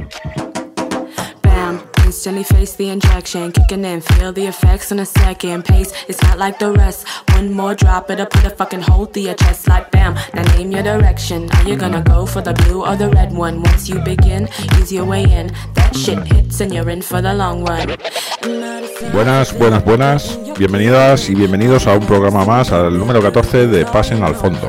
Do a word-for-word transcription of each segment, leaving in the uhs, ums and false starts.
Instantly face the injection, kicking in, feel the effects on a second. Pace, it's not like the rest. One more drop, it'll put a fucking hole through your chest like bam. Now name your direction. Are you gonna go for the blue or the red one? Once you begin, ease your way in. That shit hits and you're in for the long run. Buenas, buenas, buenas. Bienvenidas y bienvenidos a un programa más, al número catorce de Pasen al Fondo.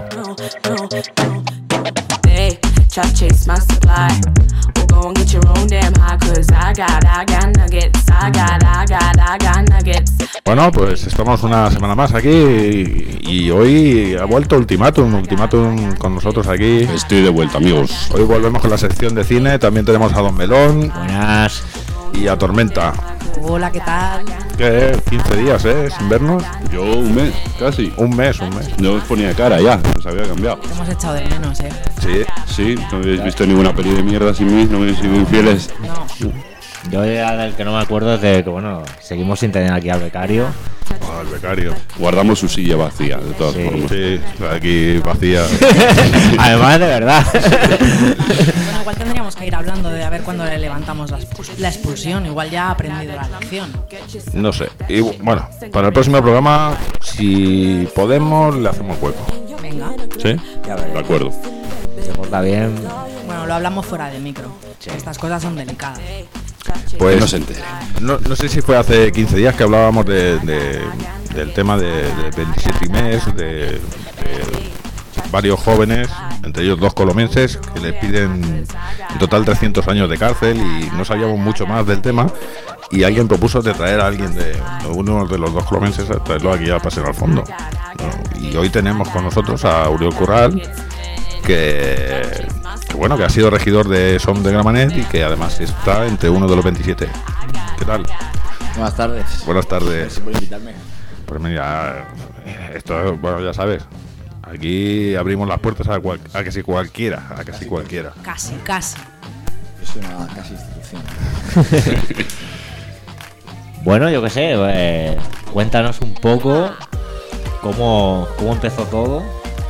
Hey, try to chase my supply. Go and get your own damn high, cause I got, I got nuggets, I got, I got, I got nuggets. Bueno, pues estamos una semana más aquí y, y hoy ha vuelto Ultimátum, Ultimátum con nosotros aquí. Estoy de vuelta, amigos. Hoy volvemos con la sección de cine, también tenemos a Don Melón. Buenas. Y a Tormenta. Hola, ¿qué tal? ¿Qué? quince días, ¿eh? Sin vernos. Yo un mes, casi. Un mes, un mes. No os ponía cara ya, os había cambiado. Te hemos echado de menos, ¿eh? Sí. Sí, no habéis visto ninguna peli de mierda sin mí, no me habéis sido infieles. No. Yo ya del que no me acuerdo es de que, bueno, seguimos sin tener aquí al becario. Oh, el becario. Guardamos su silla vacía, de todas Sí. formas. Sí, aquí vacía. Además, de verdad. Bueno, igual tendríamos que ir hablando de a ver cuándo le levantamos la, expul- la expulsión. Igual ya ha aprendido la lección. No sé. Y bueno, para el próximo programa, si podemos, le hacemos hueco. Venga. ¿Sí? De acuerdo. Se porta bien. Bueno, lo hablamos fuera de micro. Estas cosas son delicadas. Pues Que no se entere. No, no sé si fue hace quince días que hablábamos de, de- del tema de, de veintisiete y mes, de, de varios jóvenes, entre ellos dos colomenses, que les piden en total trescientos años de cárcel y no sabíamos mucho más del tema. Y alguien propuso de traer a alguien de uno de los dos colomenses, a traerlo aquí a Pasen al Fondo. ¿No? Y hoy tenemos con nosotros a Oriol Curral, que, que bueno, que ha sido regidor de Som de Gramenet y que además está entre uno de los veintisiete. ¿Qué tal? Buenas tardes. Buenas tardes. Gracias por invitarme. Pues mira, esto, bueno, ya sabes, aquí abrimos las puertas a, cual, a que si cualquiera, a que si cualquiera. Casi, casi. Es una casi institución. Bueno, yo qué sé, eh, cuéntanos un poco cómo, cómo empezó todo.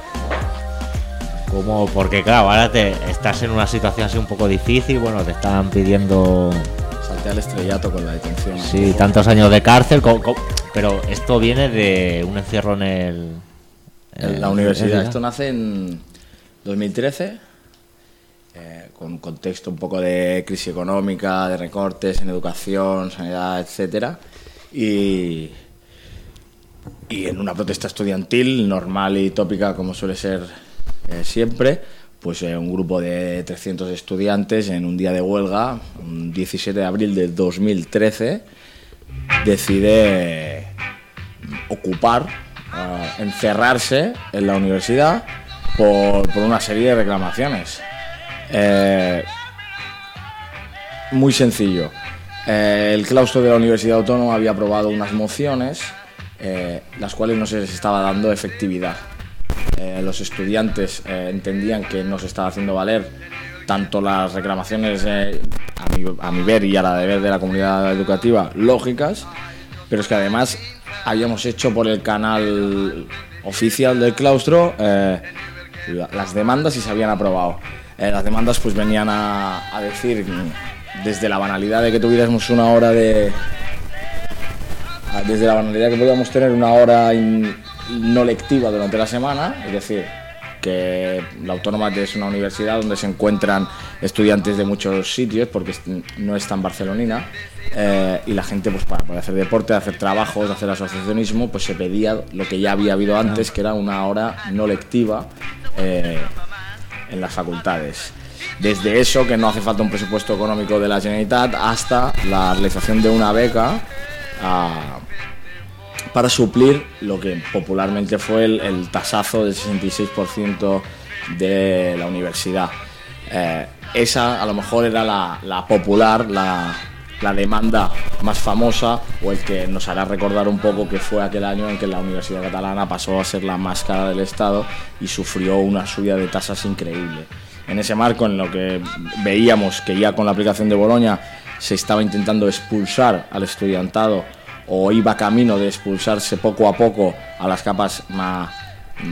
Cómo, porque claro, ahora te estás en una situación así un poco difícil, bueno, te están pidiendo, Salté al estrellato con la detención. sí, tantos años de cárcel, co- co- pero esto viene de un encierro en el... En la universidad. Esto nace en dos mil trece, eh, con un contexto un poco de crisis económica, de recortes en educación, sanidad, etcétera, y, y en una protesta estudiantil normal y tópica como suele ser eh, siempre, pues eh, un grupo de trescientos estudiantes en un día de huelga, un diecisiete de abril de dos mil trece, decide ocupar, Uh, encerrarse en la universidad por, por una serie de reclamaciones. Eh, muy sencillo. Eh, el claustro de la Universidad Autónoma había aprobado unas mociones, eh, las cuales no se les estaba dando efectividad. Eh, los estudiantes eh, entendían que no se estaba haciendo valer tanto las reclamaciones, eh, a, mi, a mi ver y a la de ver de la comunidad educativa, lógicas, pero es que además habíamos hecho por el canal oficial del claustro eh, las demandas y se habían aprobado. Eh, las demandas pues venían a, a decir, desde la banalidad de que tuviéramos una hora de... Desde la banalidad que podíamos tener una hora in, no lectiva durante la semana, es decir, que la Autónoma es una universidad donde se encuentran estudiantes de muchos sitios, porque no es tan barcelonina, eh, y la gente, pues para poder hacer deporte, hacer trabajos, hacer asociacionismo, pues se pedía lo que ya había habido antes, que era una hora no lectiva eh, en las facultades. Desde eso, que no hace falta un presupuesto económico de la Generalitat, hasta la realización de una beca a, para suplir lo que popularmente fue el, el tasazo del sesenta y seis por ciento de la universidad. Eh, esa a lo mejor era la, la popular, la, la demanda más famosa, o el que nos hará recordar un poco que fue aquel año en que la Universidad Catalana pasó a ser la más cara del Estado y sufrió una subida de tasas increíble. En ese marco, en lo que veíamos que ya con la aplicación de Bolonia se estaba intentando expulsar al estudiantado, o iba camino de expulsarse poco a poco a las capas más,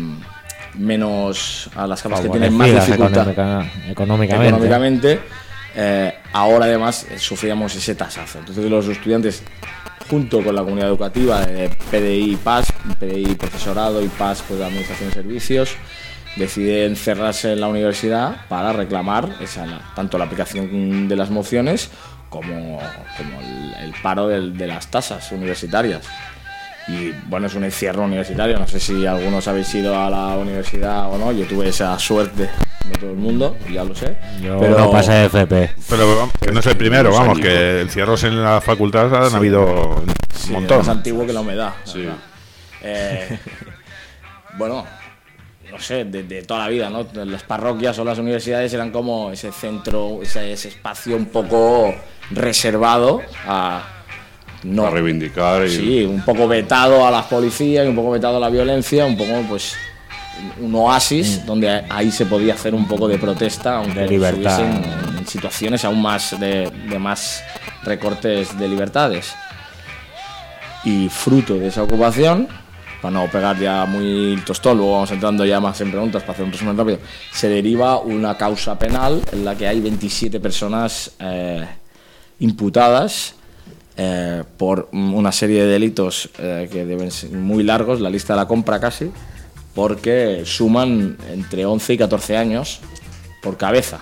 menos, a las capas que tienen más dificultad económicamente, económicamente, eh, ahora además eh, sufríamos ese tasazo. Entonces los estudiantes, junto con la comunidad educativa de P D I y P A S, P D I profesorado y P A S pues, de Administración de Servicios, deciden cerrarse en la universidad para reclamar esa, tanto la aplicación de las mociones como, como el, el paro del, de las tasas universitarias. Y bueno, es un encierro universitario, no sé si algunos habéis ido a la universidad o no, yo tuve esa suerte de todo el mundo, ya lo sé. Yo pero no pasé de F P. Pero vamos, que no es el primero, vamos, que encierros en la facultad han sí. habido un sí, montón. Es más antiguo que la humedad. Sí. Eh, bueno, no sé, de, de toda la vida, ¿no? Las parroquias o las universidades eran como ese centro, ese, ese espacio un poco reservado a... No, a reivindicar. Y... Sí, un poco vetado a las policías y un poco vetado a la violencia, un poco pues un oasis mm. donde ahí se podía hacer un poco de protesta, aunque de libertad, en, en situaciones aún más de, de más recortes de libertades. Y fruto de esa ocupación, para no pegar ya muy tostón, luego vamos entrando ya más en preguntas para hacer un resumen rápido, se deriva una causa penal en la que hay veintisiete personas eh, imputadas Eh, por una serie de delitos eh, que deben ser muy largos, la lista de la compra casi, porque suman entre once y catorce años por cabeza.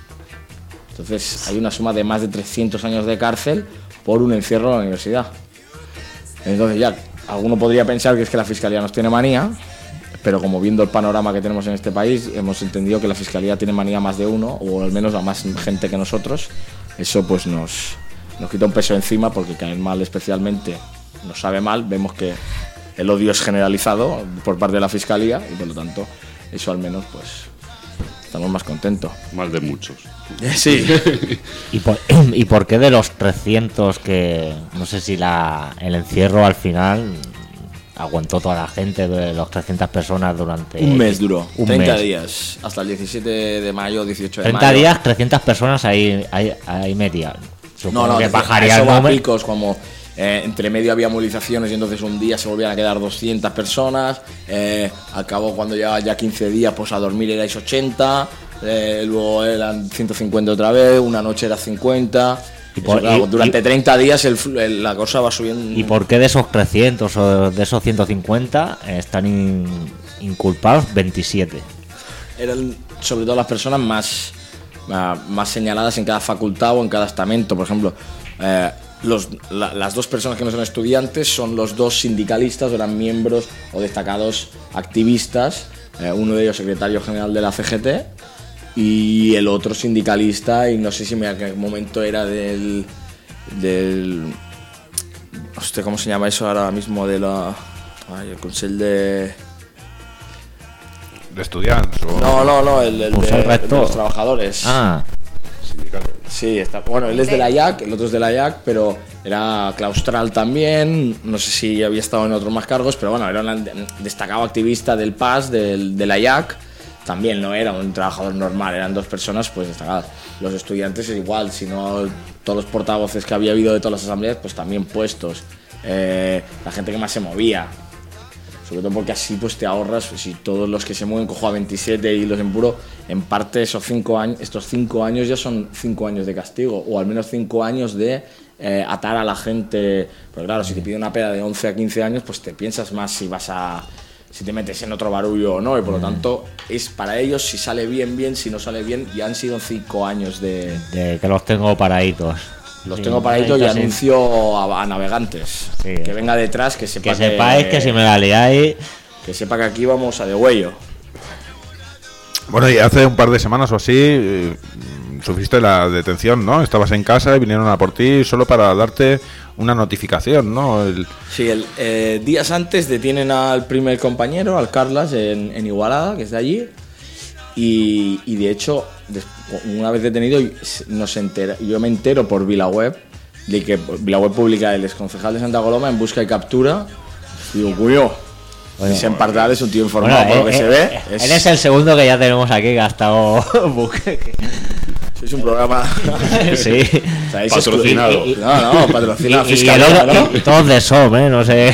Entonces hay una suma de más de trescientos años de cárcel por un encierro en la universidad. Entonces ya, alguno podría pensar que es que la Fiscalía nos tiene manía, pero como viendo el panorama que tenemos en este país, hemos entendido que la Fiscalía tiene manía más de uno, o al menos a más gente que nosotros. Eso pues nos... nos quita un peso encima porque caer mal especialmente nos sabe mal, vemos que el odio es generalizado por parte de la Fiscalía y por lo tanto eso al menos pues estamos más contentos. Más de muchos. Sí. ¿Y por, ¿Y por qué de los trescientos que no sé si la el encierro al final aguantó toda la gente, de los trescientas personas durante un mes duró, un treinta mes. días, hasta el diecisiete de mayo, dieciocho de mayo. treinta días, trescientas personas ahí, ahí, ahí media. No, no, que que bajaría eso el va a número. picos, como eh, entre medio había movilizaciones y entonces un día se volvían a quedar doscientas personas, eh, al cabo cuando llevaba ya quince días pues a dormir erais ochenta, eh, luego eran ciento cincuenta otra vez, una noche era cincuenta. Y por, Eso, claro, y, durante y, treinta días el, el, la cosa va subiendo. ¿Y por qué de esos trescientos o de esos ciento cincuenta están in, inculpados veintisiete? Eran sobre todo las personas más... más señaladas en cada facultad o en cada estamento. Por ejemplo, eh, los, la, las dos personas que no son estudiantes son los dos sindicalistas, eran miembros o destacados activistas, eh, uno de ellos secretario general de la C G T y el otro sindicalista, y no sé si en qué momento era del del hostia, ¿cómo se llama eso ahora mismo? De la ay, el Consell de de estudiantes o... No, no, no, el, el, pues de, el el de los trabajadores. Ah. Sí, está. Bueno, él es de la I A C, el otro es de la I A C, pero era claustral también. No sé si había estado en otros más cargos, pero bueno, era un destacado activista del P A S, del, de la I A C. También no era un trabajador normal, eran dos personas pues destacadas. Los estudiantes es igual, si no todos los portavoces que había habido de todas las asambleas, pues también puestos. Eh, la gente que más se movía. Sobre todo porque así pues te ahorras, pues, si todos los que se mueven cojo a veintisiete y los empuro, en parte esos cinco años, estos cinco años ya son cinco años de castigo, o al menos cinco años de eh, atar a la gente. Pero claro, si te pide una peda de once a quince años, pues te piensas más si vas a si te metes en otro barullo o no, y por lo tanto es para ellos, si sale bien, bien, si no sale bien, ya han sido cinco años de... de que los tengo paraditos. Los Sí, tengo paraditos y sí. anuncio a, a navegantes. Sí. Que venga detrás, que sepa Que sepáis que si me la liáis... que sepa que aquí vamos a de huello. Bueno, y hace un par de semanas o así eh, sufriste la detención, ¿no? Estabas en casa y vinieron a por ti solo para darte una notificación, ¿no? El... Sí, el, eh, días antes detienen al primer compañero, al Carlas, en, en Igualada, que es de allí. Y, y de hecho, una vez detenido, nos entera, yo me entero por VilaWeb, de que VilaWeb publica el exconcejal de Santa Coloma en busca y captura. Y digo, cuyo, Bueno, Vicent Pardal es un tío informado, bueno, por lo eh, que eh, se ve. eh, Es, Él es el segundo que ya tenemos aquí gastado buque. es un programa... Sí. O sea, es Patrocinado. exclu- No, no, patrocinado. Y, y el Fiscalía, otro- ¿no? y todos de S O M, ¿eh? No sé.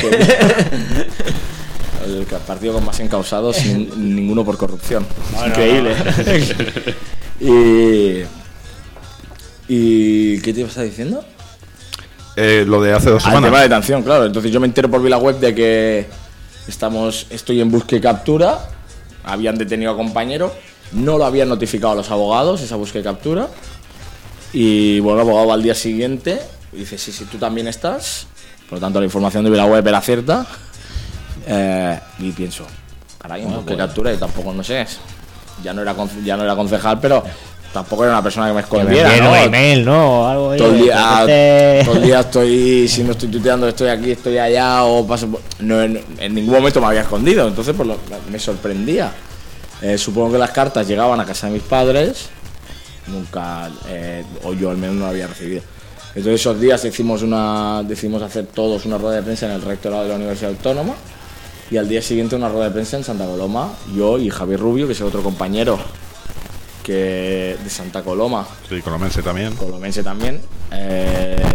El partido con más encausados, sin ninguno por corrupción. Es No, no, increíble. Y, ¿Y qué te ibas a estar diciendo? Eh, lo de hace dos Al semanas. tema de detención, claro. Entonces yo me entero por la web de que estamos, estoy en búsqueda y captura. Habían detenido a compañero. No lo habían notificado a los abogados, esa búsqueda y captura. Y bueno, el abogado va al día siguiente y dice, sí, sí, tú también estás. Por lo tanto, la información de la web era cierta. Eh, y pienso, caray, en búsqueda y captura y tampoco, no sé. Ya no era, conce- ya no era concejal, pero tampoco era una persona que me Que me escondiera, envíen ¿no? un email, ¿no? O algo ahí, Todo el que día, esté- todo el día estoy, si no estoy tuiteando, estoy aquí, estoy allá, o paso por- no, en, en ningún momento me había escondido, entonces pues, lo- me sorprendía. Eh, supongo que las cartas llegaban a casa de mis padres, nunca, eh, o yo al menos no lo había recibido. Entonces esos días hicimos una, decidimos hacer todos una rueda de prensa en el rectorado de la Universidad Autónoma, y al día siguiente una rueda de prensa en Santa Coloma, yo y Javier Rubio, que es el otro compañero que de Santa Coloma, Sí, colomense también. colomense también. Eh,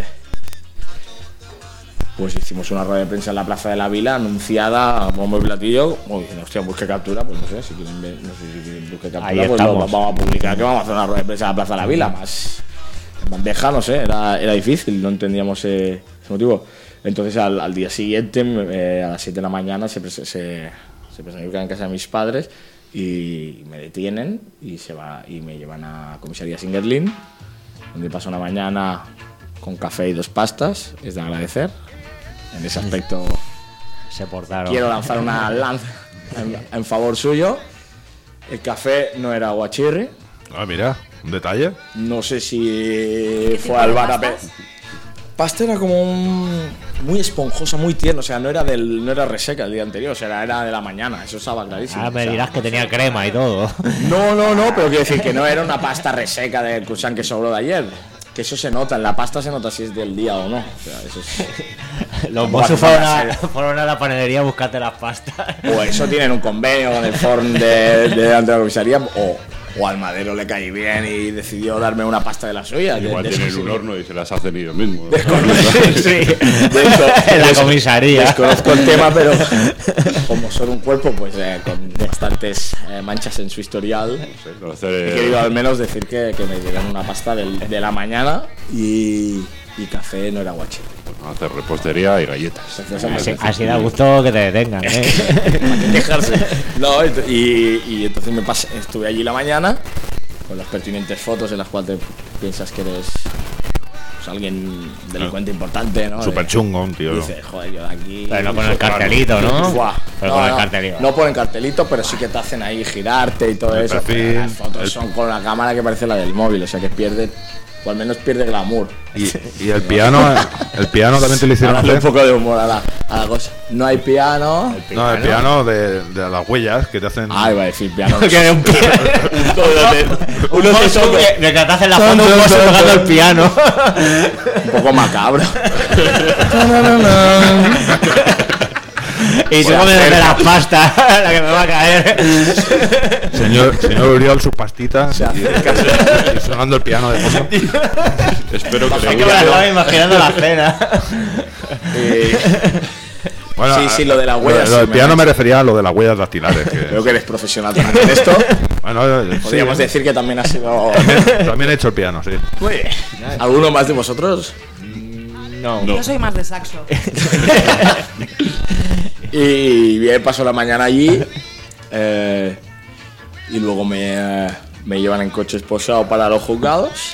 pues hicimos una rueda de prensa en la Plaza de la Vila, anunciada a bombo y platillo. Uy, hostia, busque captura, pues no sé, si quieren ver, no sé si quieren busque captura, Ahí pues lo estamos. vamos a publicar, que vamos a hacer una rueda de prensa en la Plaza de la Vila, más bandeja, no sé, era, era difícil, no entendíamos ese, ese motivo. Entonces al, al día siguiente, eh, a las siete de la mañana, se, prese- se, se presenta en casa de mis padres y me detienen y se va y me llevan a comisaría Singerlin, donde paso una mañana con café y dos pastas. Es de agradecer. En ese aspecto Se portaron. quiero lanzar una lanza en, en favor suyo. El café no era aguachirri. Ah, mira, un detalle. No sé si ¿Qué fue tipo al de bar a pe- pastas? Pasta era como un, muy esponjosa, muy tierna. O sea, no era del, no era reseca el día anterior. O sea, era, era de la mañana. Eso estaba clarísimo. Ahora O me sea, dirás que tenía crema y todo. No, no, no, pero quiero decir que no era una pasta reseca del croissant que sobró de ayer. Que eso se nota, en la pasta se nota si es del día o no. O sea, eso es... Los Tampoco mozos hace fueron falta a, ser- fueron a la panadería a buscarte las pastas. O eso tienen un convenio con el forn de, de delante de la comisaría, o, o al madero le caí bien y decidió darme una pasta de la suya. que- Igual de tienen eso sí. un horno y se las hacen ellos mismos. Sí, De hecho, en la des- comisaría. Desconozco el tema, pero como son un cuerpo pues eh, con bastantes eh, manchas en su historial, Para hacer, he eh, querido al menos decir que, que me dieron una pasta del- de la mañana y, y café no era guachi. hacer repostería y galletas. Así, así da gusto que te detengan, ¿eh? Dejarse. No, ent- y, y entonces me pasé, estuve allí la mañana con las pertinentes fotos en las cuales te piensas que eres pues, alguien delincuente importante, ¿no? Súper De- chungo, un tío. Dice, joder, yo de aquí. Pero no con el cartelito, ¿no? Buah. Pero No, con el no, cartelito. no ponen cartelito, pero sí que te hacen ahí girarte y todo El eso. perfil, Pero las fotos el- son con la cámara que parece la del móvil, o sea que pierde, o al menos pierde glamour. Y, y el piano, el piano también te lo hicieron Dándole un hacer. poco de humor a la, a la cosa. No hay piano. No, el piano de, de las huellas que te hacen. Ah, iba a decir piano. Que de un pie. Uno de esos Uno que- de que te hacen la foto un mozo tocando el piano. un poco macabro. Y tú Voy a comes de hacer- las pastas, la que me va a caer. Señor, señor Uriol, sus pastitas Se y, acerca. y sonando el piano de fondo. Espero que Es le que me la guste. estaba imaginando la cena. Eh, Bueno, Sí, sí, lo de las lo- huellas Lo, sí del me- piano me refería a lo de las huellas dactilares. Que, Creo que eres profesional también en esto. bueno, eh, sí, Podríamos decir que también ha sido. también he hecho el piano, sí. Muy bien. ¿Alguno más de vosotros? No. Yo soy más de saxo. Y bien, paso la mañana allí. eh, y luego me, eh, me llevan en coche esposado para los juzgados.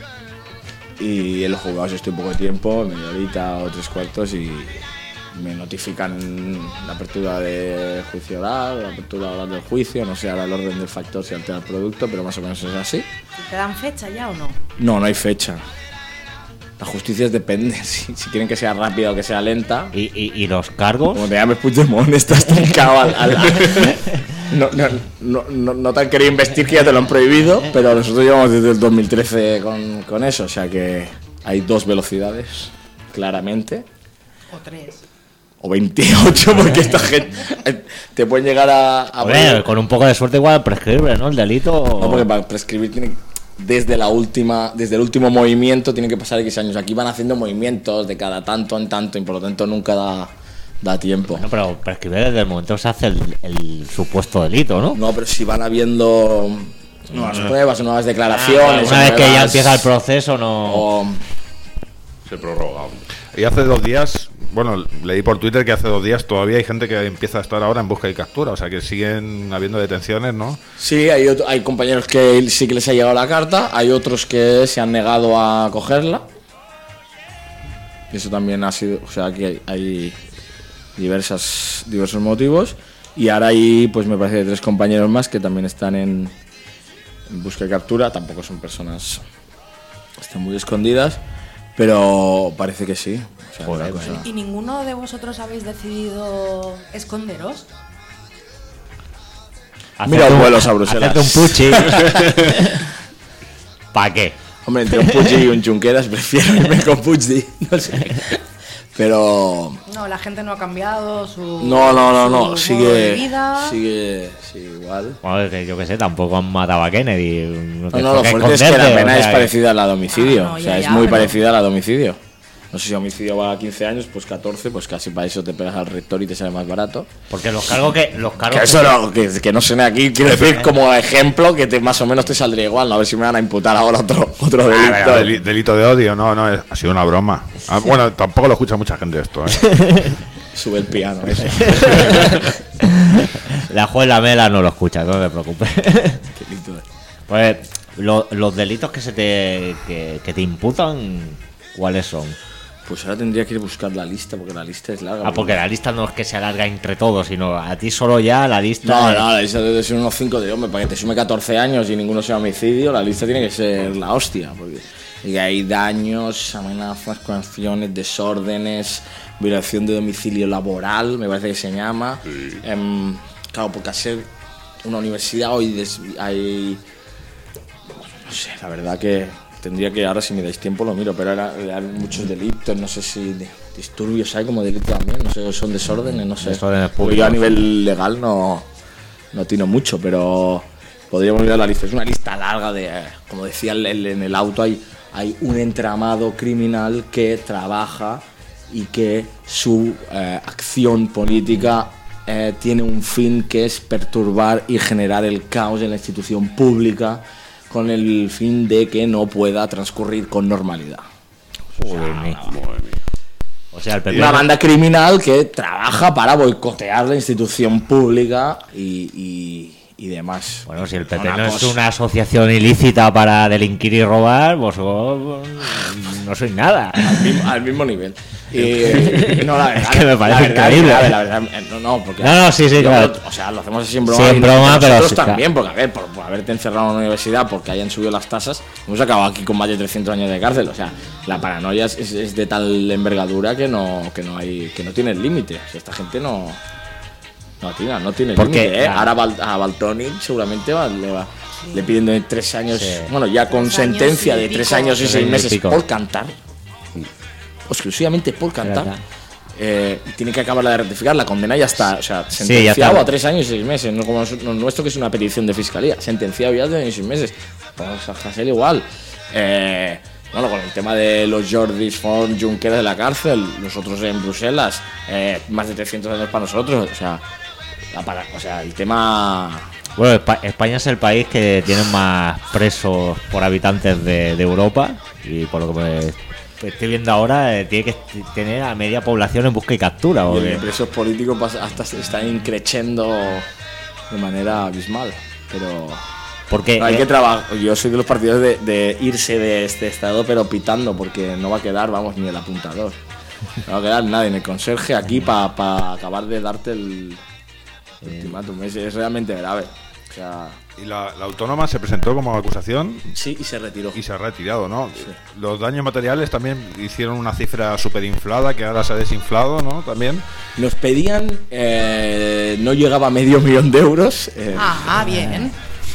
Y en los juzgados estoy poco tiempo, media horita o tres cuartos, y me notifican la apertura de juicio oral, la apertura oral del juicio, no sé ahora el orden del factor si altera el producto, pero más o menos es así. ¿Te dan fecha ya o no? No, no hay fecha. La justicia es depende, si, si quieren que sea rápida o que sea lenta. ¿Y, y, y los cargos? Como te llames Puigdemont, estás trincado al, al- al- no, no, no, no, no te han querido investir, que ya te lo han prohibido, pero nosotros llevamos desde el dos mil trece con, con eso, o sea que hay dos velocidades, claramente, O tres. o veintiocho, porque esta gente te pueden llegar a... a Hombre, con un poco de suerte igual prescribe, ¿no? El delito. No, porque para prescribir tiene desde la última, desde el último movimiento tiene que pasar X años. Aquí van haciendo movimientos de cada tanto en tanto y por lo tanto nunca da, da tiempo. No, pero prescribir desde el momento que se hace el, el supuesto delito, ¿no? No, pero si van habiendo nuevas pruebas, nuevas declaraciones. Una vez que nuevas... ya empieza el proceso, no. O... Se prorroga. Y hace dos días, bueno, leí por Twitter que hace dos días todavía hay gente que empieza a estar ahora en busca y captura, o sea que siguen habiendo detenciones, ¿no? Sí, hay, otro, hay compañeros que sí que les ha llegado la carta, hay otros que se han negado a cogerla. Y eso también ha sido, o sea, que hay, hay diversas, diversos motivos. Y ahora hay, pues me parece, tres compañeros más que también están en, en busca y captura. Tampoco son personas que están muy escondidas, pero parece que sí. O sea, Joder, una cosa- ¿Y ninguno de vosotros habéis decidido esconderos? Mira, Hacerte un- vuelos a Bruselas. hacerte un puchi. ¿Para qué? Hombre, entre un Puigdi y un Junqueras prefiero irme con Puigdi, no sé. Pero... No, la gente no ha cambiado su. No, no, no, su no, modo de sigue, vida. sigue, sigue igual. Bueno, que yo qué sé, tampoco han matado a Kennedy. No, No, te no, lo toca fuerte es que la esconderte, pena o es sea, parecida a la de homicidio. Ah, no, o sea, ya, es ya, muy pero- parecida a la de homicidio. No sé si homicidio va a quince años, pues catorce, pues casi para eso te pegas al rector y te sale más barato. Porque los cargos que. Los cargos Que que- eso no, que, que no suene aquí, quiero decir como ejemplo que te, más o menos te saldría igual, ¿no? A ver si me van a imputar ahora otro, otro Ah, delito. venga, deli- delito de odio, no, no, es- ha sido una broma. Ah, bueno, tampoco lo escucha mucha gente esto, ¿eh? Sube el piano, eso. La juez Lamela no lo escucha, no te preocupes. Delito de- Pues lo- los delitos que se te que, que te imputan, ¿cuáles son? Pues ahora tendría que ir a buscar la lista, porque la lista es larga. Ah, porque la lista no es que se alarga entre todos, sino a ti solo ya la lista. No, no, la lista debe ser unos cinco de hombre, para que te sume catorce años y ninguno sea homicidio, la lista tiene que ser la hostia, porque y hay daños, amenazas, coacciones, desórdenes, violación de domicilio laboral, me parece que se llama. Em, claro, porque al ser una universidad hoy des- hay... No sé, la verdad que tendría que, ahora si me dais tiempo lo miro, pero ahora hay muchos delitos, no sé si de- disturbios hay como delito también, no sé, son desórdenes, no sé. Desórdenes Porque yo a públicos. nivel legal no, no tino mucho, pero podríamos mirar la lista. Es una lista larga de, eh, como decía el- el- en el auto, hay, hay un entramado criminal que trabaja y que su eh, acción política eh, tiene un fin que es perturbar y generar el caos en la institución pública con el fin de que no pueda transcurrir con normalidad. Joder, mi- O sea, el P P. Una banda criminal que trabaja para boicotear la institución pública y, y, y demás. Bueno, si el P P Una no es cosa- una asociación ilícita para delinquir y robar, vosotros no sois nada. Al mismo, al mismo nivel. Y, no, la verdad, Es que me parece la verdad, increíble. La verdad, la verdad, no, no, porque. No, no, sí, sí, yo claro. creo- O sea, lo hacemos así en broma. Sí, en y broma, nosotros pero sí, también, porque a ver, por, por haberte encerrado en una universidad, porque hayan subido las tasas, hemos acabado aquí con más de trescientos años de cárcel. O sea, la paranoia es, es- es de tal envergadura que no, que no hay, que no tiene límite. O sea, esta gente no. No tiene, no tiene Porque, límite, ¿eh? claro. Ahora Bal- a Baltonic seguramente va- le, va, le piden de tres años, Sí. bueno, ya con Tres años sentencia y de tres pico. años y Tres seis años y meses pico. por cantar, exclusivamente por cantar. verdad. Eh, y tiene que acabarla de rectificar, la condena ya está, o sea, ya sentenciado está. a tres años y seis meses, no como lo nuestro que es una petición de fiscalía, sentenciado ya de años y seis meses. Pues a Hasél igual. Eh, bueno, con el tema de los Jordis Font Junqueras de la cárcel, nosotros en Bruselas, eh, más de trescientos años para nosotros, o sea, la para- o sea, el tema. Bueno, Espa- España es el país que tiene más presos por habitantes de, de Europa y por lo que me estoy viendo ahora, eh, tiene que est- tener a media población en busca y captura. Y porque- los presos políticos pas- hasta se están increciendo de manera abismal, pero. porque No, hay eh, que trabajar. Yo soy de los partidarios de, de irse de este estado, pero pitando, porque no va a quedar, vamos, ni el apuntador. No va a quedar nadie, ni el conserje aquí para acabar de darte el ultimátum. Es, es realmente grave. O sea, Y la, la autónoma se presentó como acusación sí, y se retiró. y se ha retirado, ¿no? Los daños materiales también hicieron una cifra súper inflada que ahora se ha desinflado, ¿no? También. Nos pedían, eh, no llegaba a medio millón de euros. eh, Ah, ah, bien.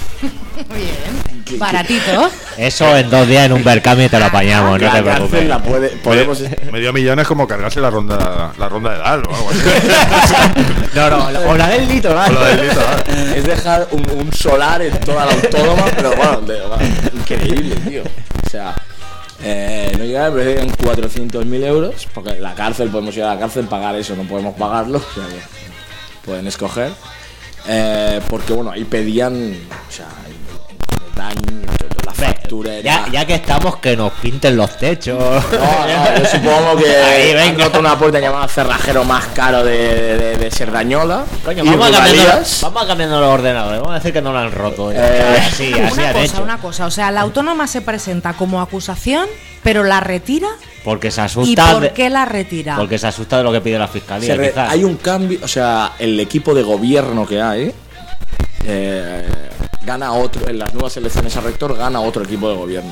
Bien. Baratito. eso en dos días en un Berkami te lo apañamos, no la te cárcel preocupes. la puede, podemos. Medio millón es como cargarse la ronda la ronda de Dal o algo así. No, no, la- o la del litoral. O lo del litoral. Es dejar un, un solar en toda la autónoma, pero bueno, de- bueno, increíble, tío. O sea, eh, no llegaba, pero en cuatrocientos mil euros, porque la cárcel, podemos ir a la cárcel, pagar eso, no podemos pagarlo, o sea que pueden escoger. Eh, porque bueno, ahí pedían, o sea, año, la factura ya, ya que estamos, que nos pinten los techos. No, no, yo supongo que Ahí, venga. han roto una puerta llamada cerrajero más caro de, de, de Serdañola. Coño, y vamos a, cambiando, Rivadías. vamos a cambiando los ordenadores. Vamos a decir que no lo han roto. Eh, así, así Una han cosa, hecho. una cosa. O sea, la autónoma se presenta como acusación, pero la retira. Porque se ¿Y asusta. por de- qué la retira? Porque se asusta de lo que pide la fiscalía. Se re- quizás. hay un cambio, o sea, el equipo de gobierno que hay eh, gana otro, en las nuevas elecciones a rector gana otro equipo de gobierno.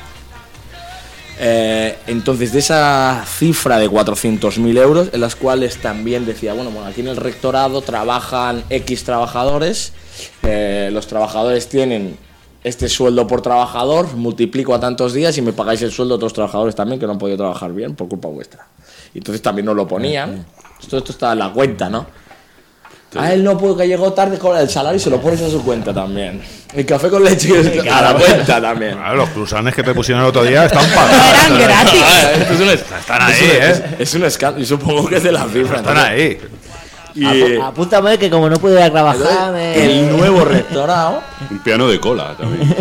Eh, entonces, de esa cifra de cuatrocientos mil euros, en las cuales también decía, bueno, bueno, aquí en el rectorado trabajan X trabajadores, eh, los trabajadores tienen este sueldo por trabajador, multiplico a tantos días y me pagáis el sueldo de otros trabajadores también que no han podido trabajar bien por culpa vuestra. Y entonces también nos lo ponían. Esto, esto está en la cuenta, ¿no? A él no pudo, que llegó tarde, cobra el salario y se lo pones a su cuenta también. El café con leche a la cuenta también. Claro, los cruzanes que te pusieron el otro día están pagados. Eran gratis. Ah, esto es un, es- Están ahí, es un- ¿eh? es- es un escándalo. Y supongo que es de la cifra. Están ahí. Y Apu- apúntame que como no puedo ir a trabajar. me- el nuevo rectorado, Un piano de cola también.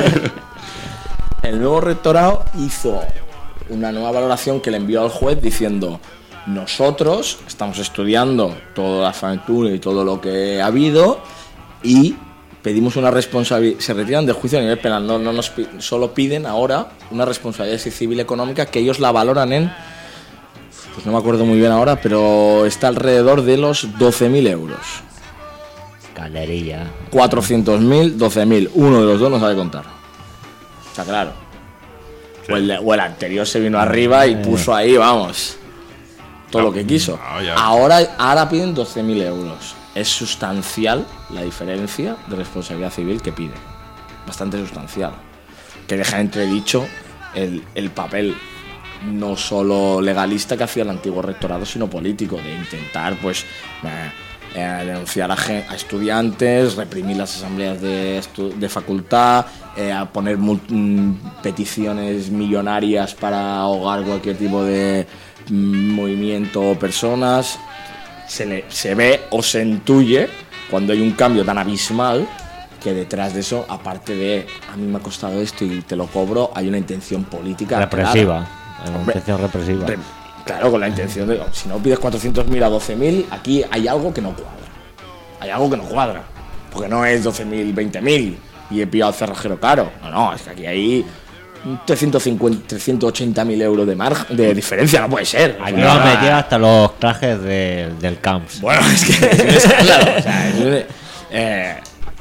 el nuevo rectorado hizo una nueva valoración que le envió al juez diciendo: nosotros estamos estudiando toda la factura y todo lo que ha habido y pedimos una responsabilidad. Se retiran del juicio a nivel penal, no, no nos pi- solo piden ahora una responsabilidad civil económica que ellos la valoran en, pues no me acuerdo muy bien ahora, pero está alrededor de los doce mil euros. Calderilla. cuatrocientos mil, doce mil, uno de los dos no sabe contar. Está claro. O, el, o el anterior se vino arriba y puso ahí, vamos, todo lo que quiso. no, ya. Ahora, ahora piden doce mil euros. Es sustancial la diferencia de responsabilidad civil que pide. Bastante sustancial. Que deja entredicho el, el papel no solo legalista que hacía el antiguo rectorado, sino político, de intentar, pues, eh, eh, denunciar a, gen- a estudiantes, reprimir las asambleas de, estu- de facultad, eh, a poner mul- mm, peticiones millonarias para ahogar cualquier tipo de mm, movimiento o personas. Se, le, se ve o se intuye cuando hay un cambio tan abismal que detrás de eso, aparte de a mí me ha costado esto y te lo cobro, hay una intención política Represiva. clara. Una Hombre, intención represiva. Re- Claro, con la intención de, si no pides cuatrocientos mil a doce mil, aquí hay algo que no cuadra. Hay algo que no cuadra. Porque no es doce mil, veinte mil y he pillado el cerrajero caro. No, no, es que aquí hay trescientos cincuenta, trescientos ochenta mil euros de margen, de diferencia, no puede ser. Aquí O sea, nos metieron hasta los trajes de- del camps. Bueno, es que es un escándalo. O sea, es un- eh,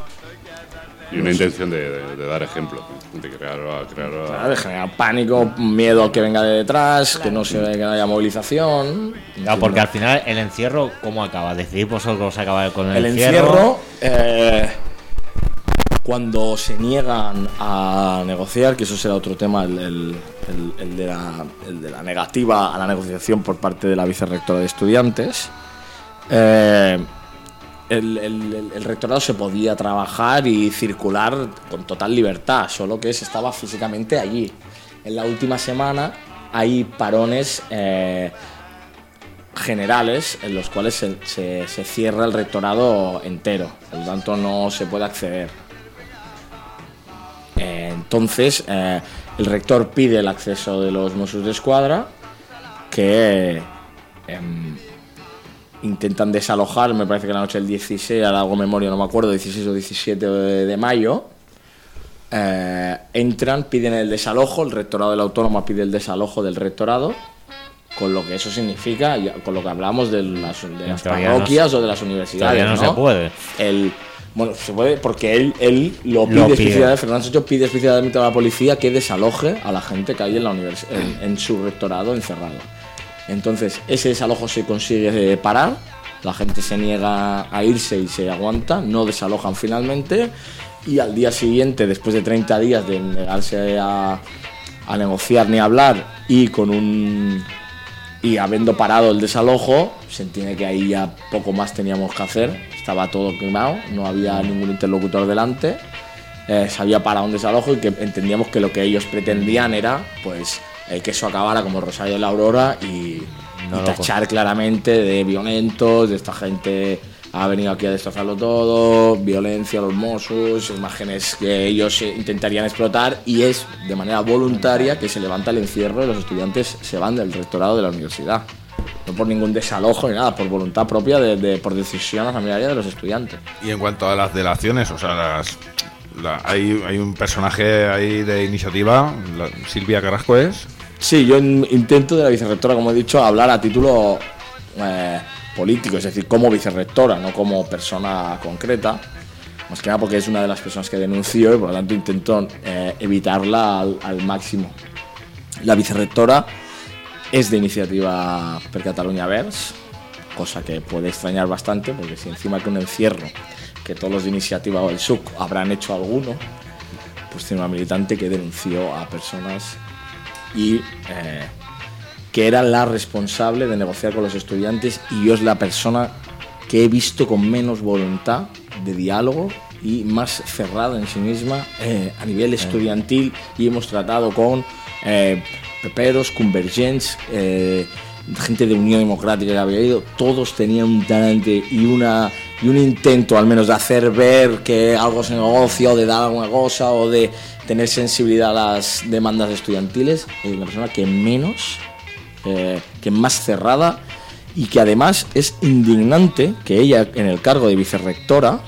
Y una intención de, de- de dar ejemplo. De crear, crear claro, de generar pánico, miedo al que venga de detrás, que no se que no haya movilización. Claro, porque al final el encierro, ¿cómo acaba? ¿Decidís vosotros acabar con el, El encierro, eh, cuando se niegan a negociar, que eso será otro tema, el, el- el- el de la, el de la negativa a la negociación por parte de la vicerrectora de estudiantes, eh, el, el- el- el rectorado se podía trabajar y circular con total libertad, solo que se estaba físicamente allí. En la última semana hay parones eh, generales en los cuales se, se- se cierra el rectorado entero, por lo tanto no se puede acceder. Eh, entonces eh, el rector pide el acceso de los Mossos de Escuadra, que em, intentan desalojar, me parece que la noche del dieciséis, ahora hago memoria, no me acuerdo, dieciséis o diecisiete de, de mayo. Eh, entran, piden el desalojo, el rectorado de la Autónoma pide el desalojo del rectorado, con lo que eso significa, ya- con lo que hablamos de las, de las teoría no parroquias o de las universidades. todavía no se puede. El, bueno, se puede porque él, él lo pide, Lo pide. especialmente, Fernando Sánchez pide especialmente a la policía que desaloje a la gente que hay en, la univers- en, en su rectorado encerrado. Entonces, ese desalojo se consigue eh, parar, la gente se niega a irse y se aguanta, no desalojan finalmente, y al día siguiente, después de treinta días de negarse a, a negociar ni a hablar, y con un y habiendo parado el desalojo, se entiende que ahí ya poco más teníamos que hacer, estaba todo quemado, no había ningún interlocutor delante, eh, se había parado un desalojo y que entendíamos que lo que ellos pretendían era pues eh, que eso acabara como Rosario de la Aurora y, No y lo tachar claramente de violentos, de esta gente ha venido aquí a destrozarlo todo, violencia, los Mossos, imágenes que ellos intentarían explotar, y es de manera voluntaria que se levanta el encierro y los estudiantes se van del rectorado de la universidad. No por ningún desalojo ni nada, por voluntad propia, de, de por decisión asamblearia de los estudiantes. Y en cuanto a las delaciones, o sea, las, la, hay, hay un personaje ahí de iniciativa, la, Silvia Carrasco es... Sí, yo intento de la vicerrectora, como he dicho, hablar a título eh, político, es decir, como vicerrectora, no como persona concreta, más que nada porque es una de las personas que denunció y por lo tanto intento eh, evitarla al, al máximo. La vicerrectora es de Iniciativa per Catalunya Verds, cosa que puede extrañar bastante, porque si encima que un encierro, que todos los de Iniciativa o el S U C habrán hecho alguno, pues tiene una militante que denunció a personas y eh, que era la responsable de negociar con los estudiantes, y yo es la persona que he visto con menos voluntad de diálogo y más cerrada en sí misma eh, a nivel estudiantil, y hemos tratado con eh, peperos, convergents, eh, gente de Unión Democrática que había ido, todos tenían un talante y, una, y un intento al menos de hacer ver que algo se negocia o de dar alguna cosa o de tener sensibilidad a las demandas estudiantiles. Es la persona que menos, eh, que más cerrada, y que además es indignante que ella en el cargo de vicerrectora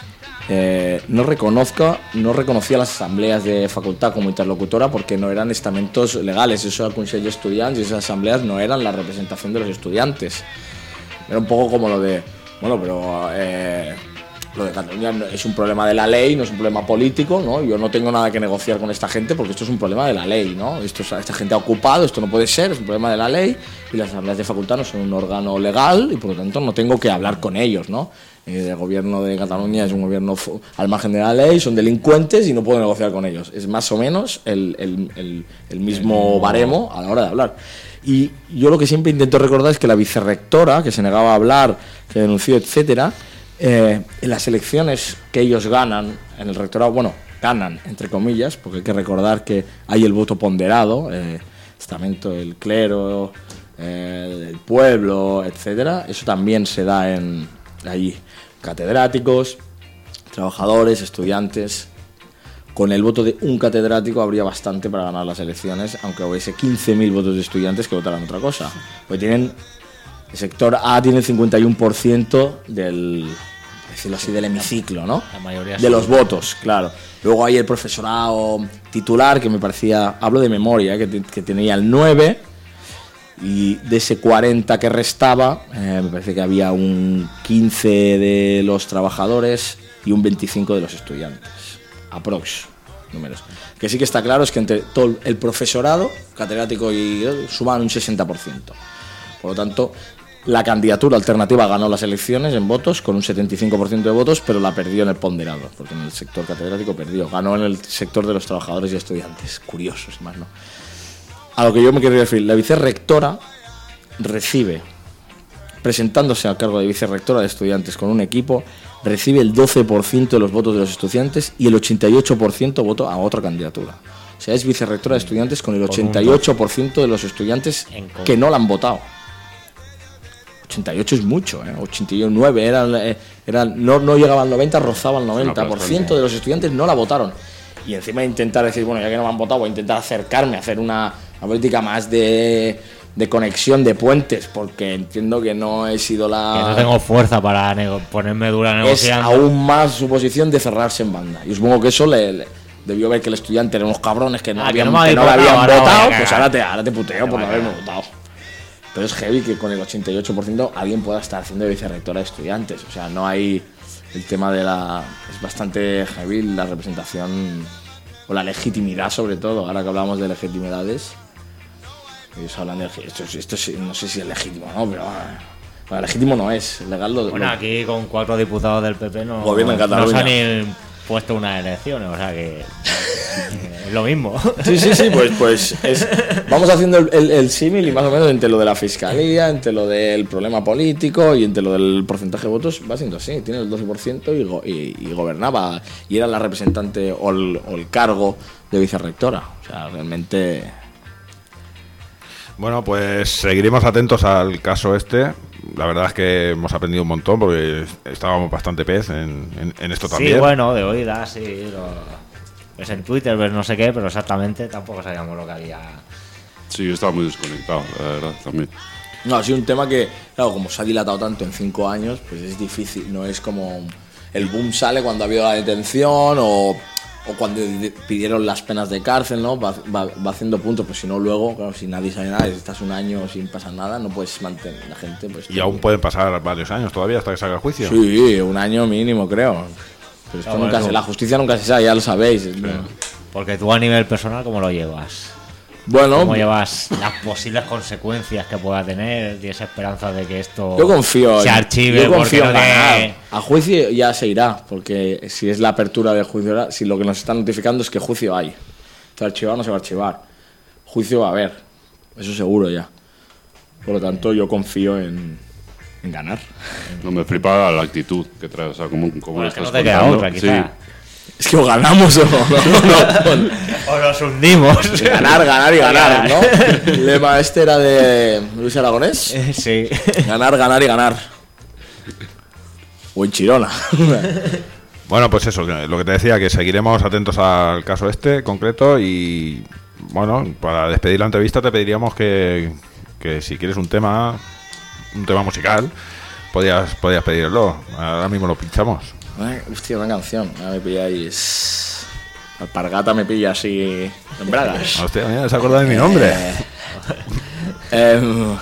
eh, no reconozca, no reconocía las asambleas de facultad como interlocutora, porque no eran estamentos legales. Eso era el Consell d'Estudiants y esas asambleas no eran la representación de los estudiantes. Era un poco como lo de, bueno, pero eh, lo de Cataluña es un problema de la ley, no es un problema político, ¿no? Yo no tengo nada que negociar con esta gente porque esto es un problema de la ley, ¿no? Esto, esta gente ha ocupado, esto no puede ser, es un problema de la ley, y las asambleas de facultad no son un órgano legal y por lo tanto no tengo que hablar con ellos, ¿no? El gobierno de Cataluña es un gobierno al margen de la ley, son delincuentes y no puedo negociar con ellos. Es más o menos el, el, el, el mismo baremo a la hora de hablar. Y yo lo que siempre intento recordar es que la vicerrectora, que se negaba a hablar, que denunció, etcétera, eh, en las elecciones que ellos ganan en el rectorado, bueno, ganan entre comillas, porque hay que recordar que hay el voto ponderado, eh, estamento del clero, eh, del pueblo, etcétera. Eso también se da en allí, catedráticos, trabajadores, estudiantes. Con el voto de un catedrático habría bastante para ganar las elecciones, aunque hubiese quince mil votos de estudiantes que votaran otra cosa. Pues tienen, el sector A tiene el cincuenta y uno por ciento del, decirlo así, del hemiciclo, ¿no? La mayoría de los votos, claro. Luego hay el profesorado titular, que me parecía, hablo de memoria, que, que tenía el nueve, y de ese cuarenta que restaba, eh, me parece que había un quince de los trabajadores y un veinticinco de los estudiantes. Aprox, números. Que sí que está claro es que entre todo el profesorado, catedrático y suman un sesenta por ciento. Por lo tanto, la candidatura alternativa ganó las elecciones en votos con un setenta y cinco por ciento de votos, pero la perdió en el ponderado, porque en el sector catedrático perdió. Ganó en el sector de los trabajadores y estudiantes. Curioso, sin más, ¿no? A lo que yo me quiero referir, la vicerrectora recibe, presentándose al cargo de vicerrectora de estudiantes con un equipo, recibe el doce por ciento de los votos de los estudiantes y el ochenta y ocho por ciento voto a otra candidatura. O sea, es vicerrectora de estudiantes con el ochenta y ocho por ciento de los estudiantes que no la han votado. ochenta y ocho es mucho, ¿eh? ochenta y nueve eran, eran, no, no llegaba al noventa, rozaba al noventa por ciento de los estudiantes no la votaron. Y encima intentar decir, bueno, ya que no me han votado, voy a intentar acercarme, hacer una, una política más de, de conexión, de puentes, porque entiendo que no he sido la... Que no tengo fuerza para nego- ponerme dura negociando. Es aún más su posición de cerrarse en banda. Y supongo que eso le, le debió ver que el estudiante era unos cabrones que no, Ah, habían, que no me que no habéis le habían votado, votado, ahora pues voy a ahora te, ahora te puteo por no voy a haberme cagar. votado. Pero es heavy que con el ochenta y ocho por ciento alguien pueda estar haciendo de vicerrectora de estudiantes. O sea, no hay... El tema de la... Es bastante heavy la representación... O la legitimidad, sobre todo, ahora que hablamos de legitimidades. Ellos hablan de... Esto, esto sí, no sé si es legítimo, ¿no? Pero... Bueno, legítimo no es, legal lo... Bueno, lo- aquí con cuatro diputados del P P no, Gobierno en no Cataluña. se han ni puesto unas elecciones, o sea que es lo mismo. Sí, sí, sí, pues, pues es, vamos haciendo el, el, el símil y más o menos entre lo de la fiscalía, entre lo del problema político y entre lo del porcentaje de votos, va siendo así. Tiene el doce por ciento y, go, y, y gobernaba y era la representante o el, o el cargo de vicerrectora. O sea, realmente... Bueno, pues seguiremos atentos al caso este. La verdad es que hemos aprendido un montón porque estábamos bastante pez en, en, en esto también. Sí, bueno, de oídas, sí. Lo... Pues en Twitter, ves no sé qué, pero exactamente tampoco sabíamos lo que había. Sí, yo estaba muy desconectado, la verdad, también. No, ha sido un tema que, claro, como se ha dilatado tanto en cinco años, pues es difícil. No es como el boom sale cuando ha habido la detención o, o cuando pidieron las penas de cárcel, ¿no? Va, va, va haciendo puntos, pues si no luego, claro, si nadie sabe nada, si estás un año sin pasar nada, no puedes mantener la gente. Pues, y aún pueden pasar varios años todavía hasta que salga el juicio. Sí, un año mínimo, creo. Pero esto Claro, nunca eso. se, la justicia nunca se sabe, ya lo sabéis. Sí. ¿no? Porque tú a nivel personal, ¿cómo lo llevas? Bueno, ¿Cómo llevas las posibles consecuencias que pueda tener? ¿Tienes esperanza de que esto yo confío se en- archive? yo confío porque en no te- ganar. A juicio ya se irá, porque si es la apertura del juicio, si lo que nos están notificando es que juicio hay. Está archivado, no se va a archivar. Juicio va a haber, eso seguro ya. Por lo tanto, yo confío en, en ganar. No me flipa la actitud que trae, o sea, como, como Bueno, lo es que no estás te queda contando. otra, Sí. quizá. Es que o ganamos o no. no, no. O nos hundimos. Ganar, ganar y ganar, ¿no? El lema este era de Luis Aragonés. Sí. Ganar, ganar y ganar. O en Chirona. Bueno, pues eso, que- lo que te decía, que seguiremos atentos al caso este concreto y, bueno, para despedir la entrevista te pediríamos que, que si quieres un tema, un tema musical, podías, podías pedirlo. Ahora mismo lo pinchamos. Ay, hostia, una canción. Ahora me pilláis. Alpargata me pilla así en bragas. Hostia, mira, se acuerda de mi nombre. Eh,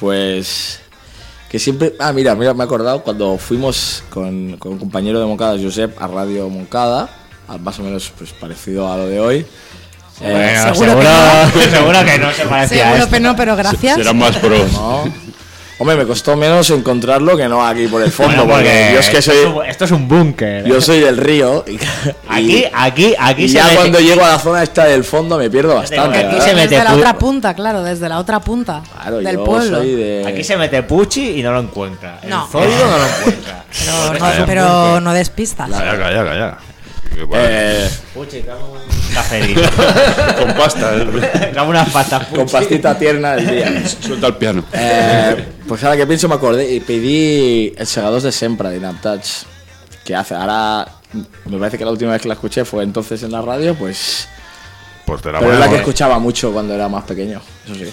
pues. Que siempre. Ah, mira, mira, me he acordado cuando fuimos con, con un compañero de Moncada, Josep, a Radio Moncada, a más o menos pues parecido a lo de hoy. Eh, Bueno, seguro seguro, que seguro que no se parecía a Seguro esto. que no, pero gracias. Serán más pros. no. Hombre, me costó menos encontrarlo que no aquí por el fondo, Bueno, porque porque yo es que esto, soy. es un, esto es un búnker. Yo soy del río. Y, Aquí, aquí, aquí y se ya mete- cuando llego a la zona esta del fondo me pierdo bastante. Aquí ¿verdad? se mete Desde la pu- otra punta, claro, desde la otra punta Claro, del yo pueblo. soy de. Aquí se mete Pucci y no lo encuentra. El No. Zoido no lo encuentra. Pero, Pues no, es un pero búnker. no despistas. Calla, calla, calla. Que, bueno, Eh, Pucci, dame un cafelito. Con pasta, ¿eh? Dame unas pastas con Pucci. pastita tierna del día. Suelta el piano. Eh, pues ahora que pienso me acordé y pedí el Segadors de Sempra de Inaptouch, que hace ahora me parece que la última vez que la escuché fue entonces en la radio, pues pues te la pero es la que ponemos. escuchaba mucho cuando era más pequeño, eso sí.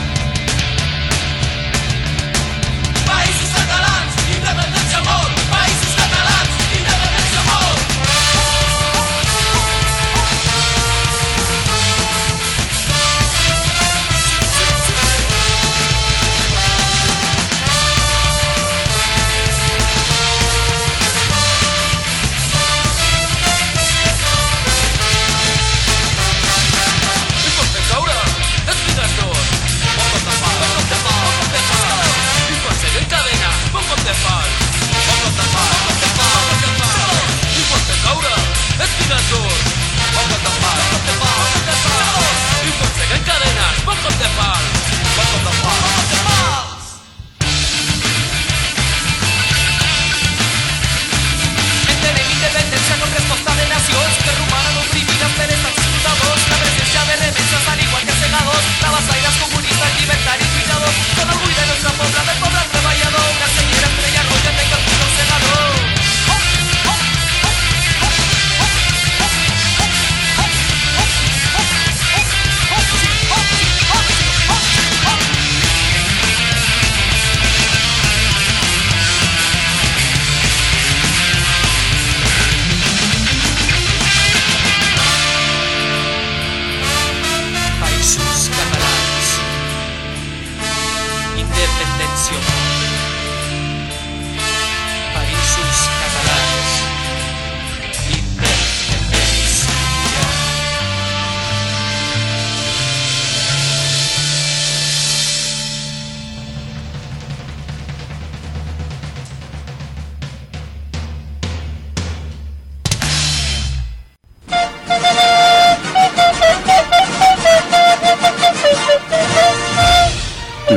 Països catalans, independència, amor. Països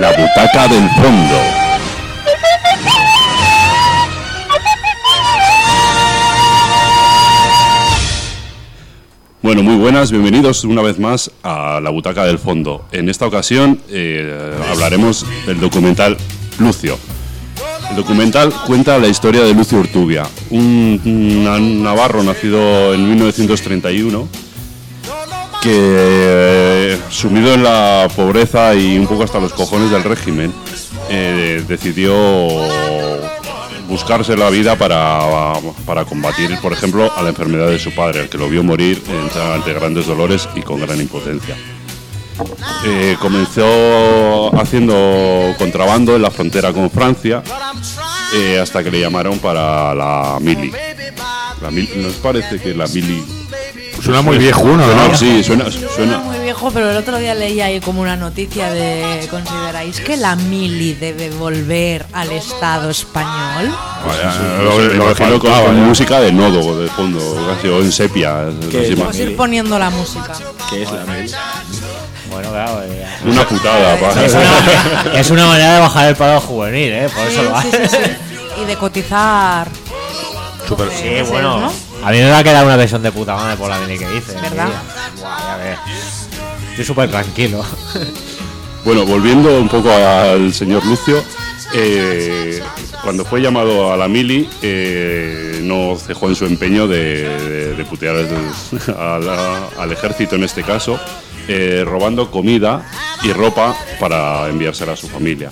La butaca del fondo. Bueno, muy buenas, bienvenidos una vez más a La butaca del fondo. En esta ocasión eh, hablaremos del documental Lucio. El documental cuenta la historia de Lucio Urtubia, un, un navarro nacido en mil novecientos treinta y uno que, eh, sumido en la pobreza y un poco hasta los cojones del régimen, eh, decidió buscarse la vida para, para combatir, por ejemplo, a la enfermedad de su padre, el que lo vio morir ante grandes dolores y con gran impotencia. Eh, comenzó haciendo contrabando en la frontera con Francia, eh, hasta que le llamaron para la mili. La mili, ¿nos parece que la mili? Suena muy viejuno, ¿no? No, sí, suena, Suena suena. muy viejo, pero el otro día leí ahí como una noticia de ¿consideráis que la mili debe volver al Estado español? Vaya, Lo, lo, lo, lo lo que con, faltaba, con ¿eh? música de nodo de fondo, casi, o en sepia. ¿Qué? Casi más. Vamos a ir poniendo la música. ¿Qué es la mili? Bueno, claro, eh, Una putada, pa. es, una, es una manera de bajar el paro juvenil, ¿eh? Por Sí, eso lo sí, hace. sí, sí. Y de cotizar. Súper- doce Sí, meses, bueno, ¿no? a mí me va a quedar una versión de puta madre por la mini que dice. ¿Verdad? Buah, ya ves. Estoy súper tranquilo. Bueno, volviendo un poco al señor Lucio, eh, cuando fue llamado a la mili, eh, no cejó en su empeño de, de, de putear el- a la- al ejército en este caso, eh, robando comida y ropa para enviársela a su familia.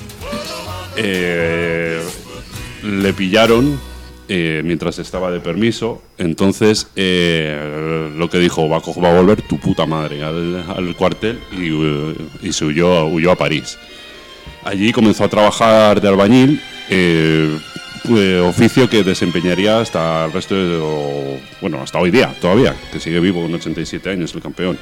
Eh, le pillaron eh, mientras estaba de permiso, entonces eh, lo que dijo, va a, co- va a volver tu puta madre al, al cuartel y, eh, y se huyó, huyó a París. Allí comenzó a trabajar de albañil, eh, eh, oficio que desempeñaría hasta el resto de, o, bueno, hasta hoy día todavía, que sigue vivo con ochenta y siete años el campeón.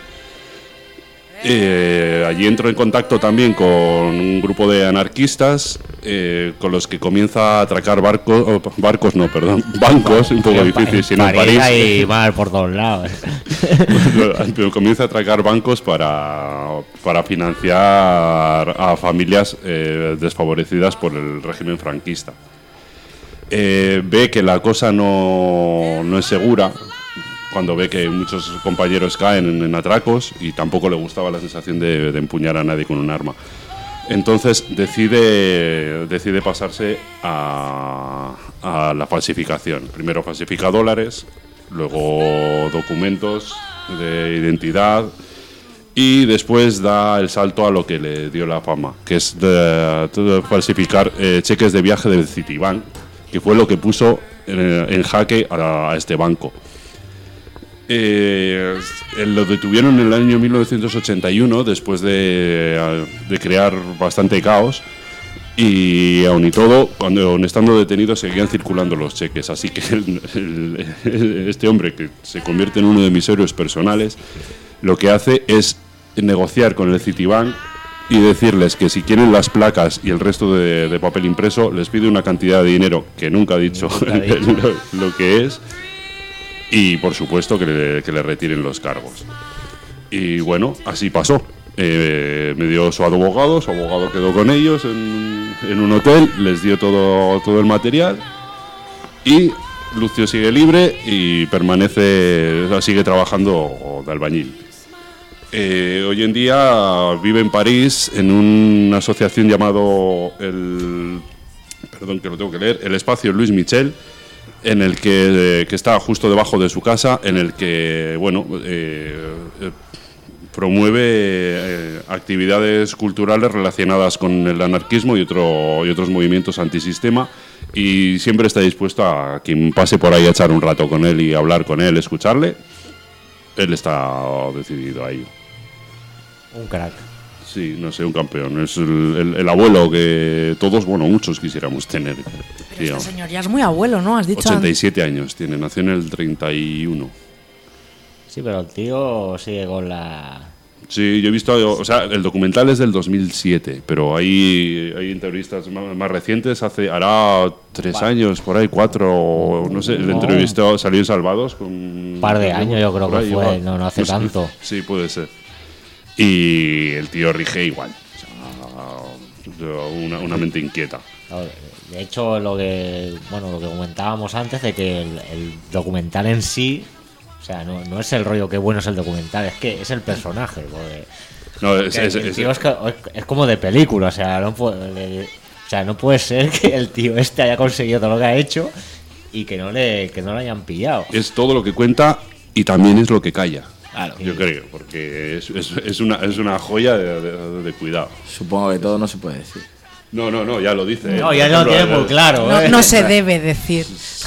Eh, allí entró en contacto también con un grupo de anarquistas eh, con los que comienza a atracar barcos, oh, barcos no, perdón, bancos, un poco difícil, sino en París. Hay mal por todos lados. Pero comienza a atracar bancos para, para financiar a familias eh, desfavorecidas por el régimen franquista. Eh, ve que la cosa no, no es segura cuando ve que muchos compañeros caen en, en atracos y tampoco le gustaba la sensación de, de empuñar a nadie con un arma. Entonces decide, decide pasarse a, a la falsificación. Primero falsifica dólares, luego documentos de identidad y después da el salto a lo que le dio la fama, que es de, de falsificar eh, cheques de viaje del Citibank, que fue lo que puso en, en jaque a, a este banco. Eh, lo detuvieron en el año mil novecientos ochenta y uno después de, de crear bastante caos y aun y todo, cuando estando detenido seguían circulando los cheques, así que el, el, este hombre que se convierte en uno de mis héroes personales lo que hace es negociar con el Citibank y decirles que si quieren las placas y el resto de, de papel impreso les pide una cantidad de dinero que nunca ha dicho, nunca ha dicho. lo, lo que es. Y por supuesto que le, que le retiren los cargos. Y bueno, así pasó. Eh, me dio su abogado, su abogado quedó con ellos en, en un hotel, les dio todo, todo el material y Lucio sigue libre y permanece, o sea, sigue trabajando de albañil. Eh, hoy en día vive en París en una asociación llamado el, perdón que lo tengo que leer, el Espacio Louis Michel, en el que, eh, que está justo debajo de su casa, en el que bueno eh, eh, promueve eh, actividades culturales relacionadas con el anarquismo y, otro, y otros movimientos antisistema, y siempre está dispuesto a quien pase por ahí a echar un rato con él y hablar con él, escucharle. Él está decidido a ello. Un crack. Sí, no sé, un campeón. Es el, el, el abuelo que todos, bueno, muchos quisiéramos tener. Pero este señor ya es muy abuelo, ¿no? Has dicho ochenta y siete años tiene, nació en el treinta y uno. Sí, pero el tío sigue con la... Sí, yo he visto, o sea, el documental es del dos mil siete, pero hay, hay entrevistas más, más recientes, hace, hará tres vale. años, por ahí, cuatro, no sé, el no. entrevistado salió en Salvados con... Un par de años yo creo que fue, igual. no, no hace no sé, tanto. Sí, puede ser. Y el tío rige igual. O sea, una, una mente inquieta. De hecho, lo que bueno lo que comentábamos antes de que el, el documental en sí, o sea, no, no es el rollo que bueno es el documental, es que es el personaje. Porque, no, es, es, es, el es, tío es, es, es como de película, o sea, no puede, le, o sea, no puede ser que el tío este haya conseguido todo lo que ha hecho y que no le que no lo hayan pillado. Es todo lo que cuenta y también es lo que calla. Claro. Yo creo, porque es, es, es, una, es una joya de, de, de cuidado. Supongo que todo no se puede decir. No, no, no, ya lo dice. No, él, ya lo ejemplo, tiene muy claro. No, ¿eh? no se debe decir.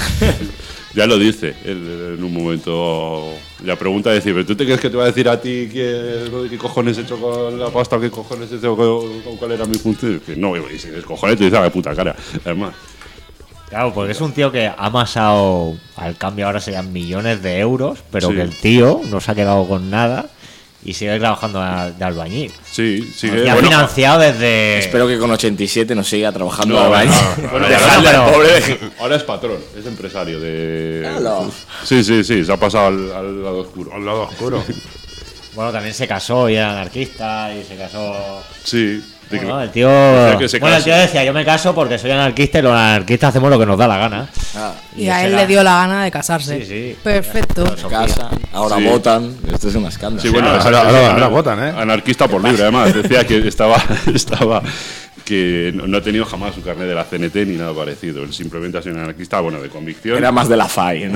Ya lo dice él en un momento. La pregunta es decir, ¿pero tú te crees que te va a decir a ti qué, qué cojones he hecho con la pasta o qué cojones he hecho con, con cuál era mi función? Que no, y si es cojones te dice a la puta cara. Además. Claro, porque es un tío que ha amasado, al cambio ahora serían millones de euros, pero Sí. que el tío no se ha quedado con nada y sigue trabajando de albañil. Sí, sí. Y ha financiado desde... Espero que con ochenta y siete no siga trabajando No, al baño. no, bueno, Dejarle pero- al pobre. Ahora es patrón, es empresario de. Claro. Sí, sí, sí, se ha pasado al, al lado oscuro. Al lado oscuro. Bueno, también se casó y era anarquista y se casó... Sí. de que- Bueno, el tío... decía que se Bueno, el case. tío decía, yo me caso porque soy anarquista y los anarquistas hacemos lo que nos da la gana. Ah, Y a ese él era- le dio la gana de casarse. Sí, sí. Perfecto. casa, ahora Sí. votan. Esto es un escándalo. Sí, bueno, ahora- es- ahora- es- ahora- es- ahora votan, ¿eh? Anarquista por libre, además. Decía que estaba, estaba que no no ha tenido jamás su carnet de la C N T ni nada parecido. Él simplemente ha sido un anarquista, bueno, de convicción. Era más de la F A I, ¿no?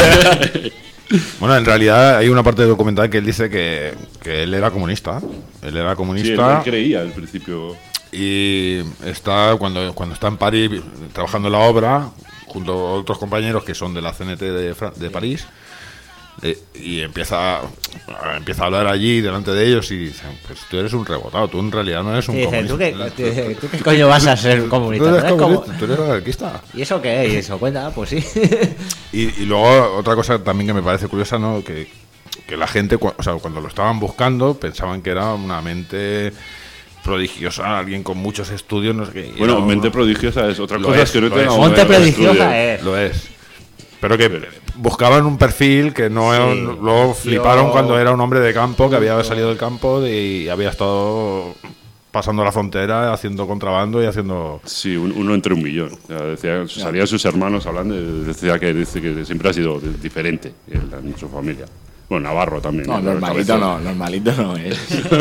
Bueno, en realidad hay una parte del documental que él dice que, que él era comunista. Él era Sí, él, comunista él creía al principio. y está cuando, cuando está en París trabajando en la obra, junto a otros compañeros que son de la C N T de, Fra- de París, eh, y empieza, empieza a hablar allí delante de ellos y dice, pues tú eres un rebotado, tú en realidad no eres un Y dice, ¿tú comunista. qué, tú- tú qué coño vas a ser comunista? Tú ¿Tú eres eres como- comunista, tú eres anarquista. ¿Y eso qué es? ¿Y eso cuenta? Pues sí. Y, y luego otra cosa también que me parece curiosa, ¿no? Que, que la gente, cua- o sea, cuando lo estaban buscando, pensaban que era una mente prodigiosa, alguien con muchos estudios, no sé qué. y Bueno, era mente una- prodigiosa es otra Lo cosa, es, es que no lo tenga es. un Mente estudio. prodigiosa es. Lo es. Pero que buscaban un perfil que no Sí. luego fliparon Yo- cuando era un hombre de campo, que había salido del campo y había estado pasando la frontera, haciendo contrabando y haciendo... Sí, un- uno entre un millón. O sea, decía, salían sus hermanos hablando y decía que, dice que siempre ha sido de- diferente en, en su familia. Bueno, Navarro también. No, ¿no? normalito no, normalito no es.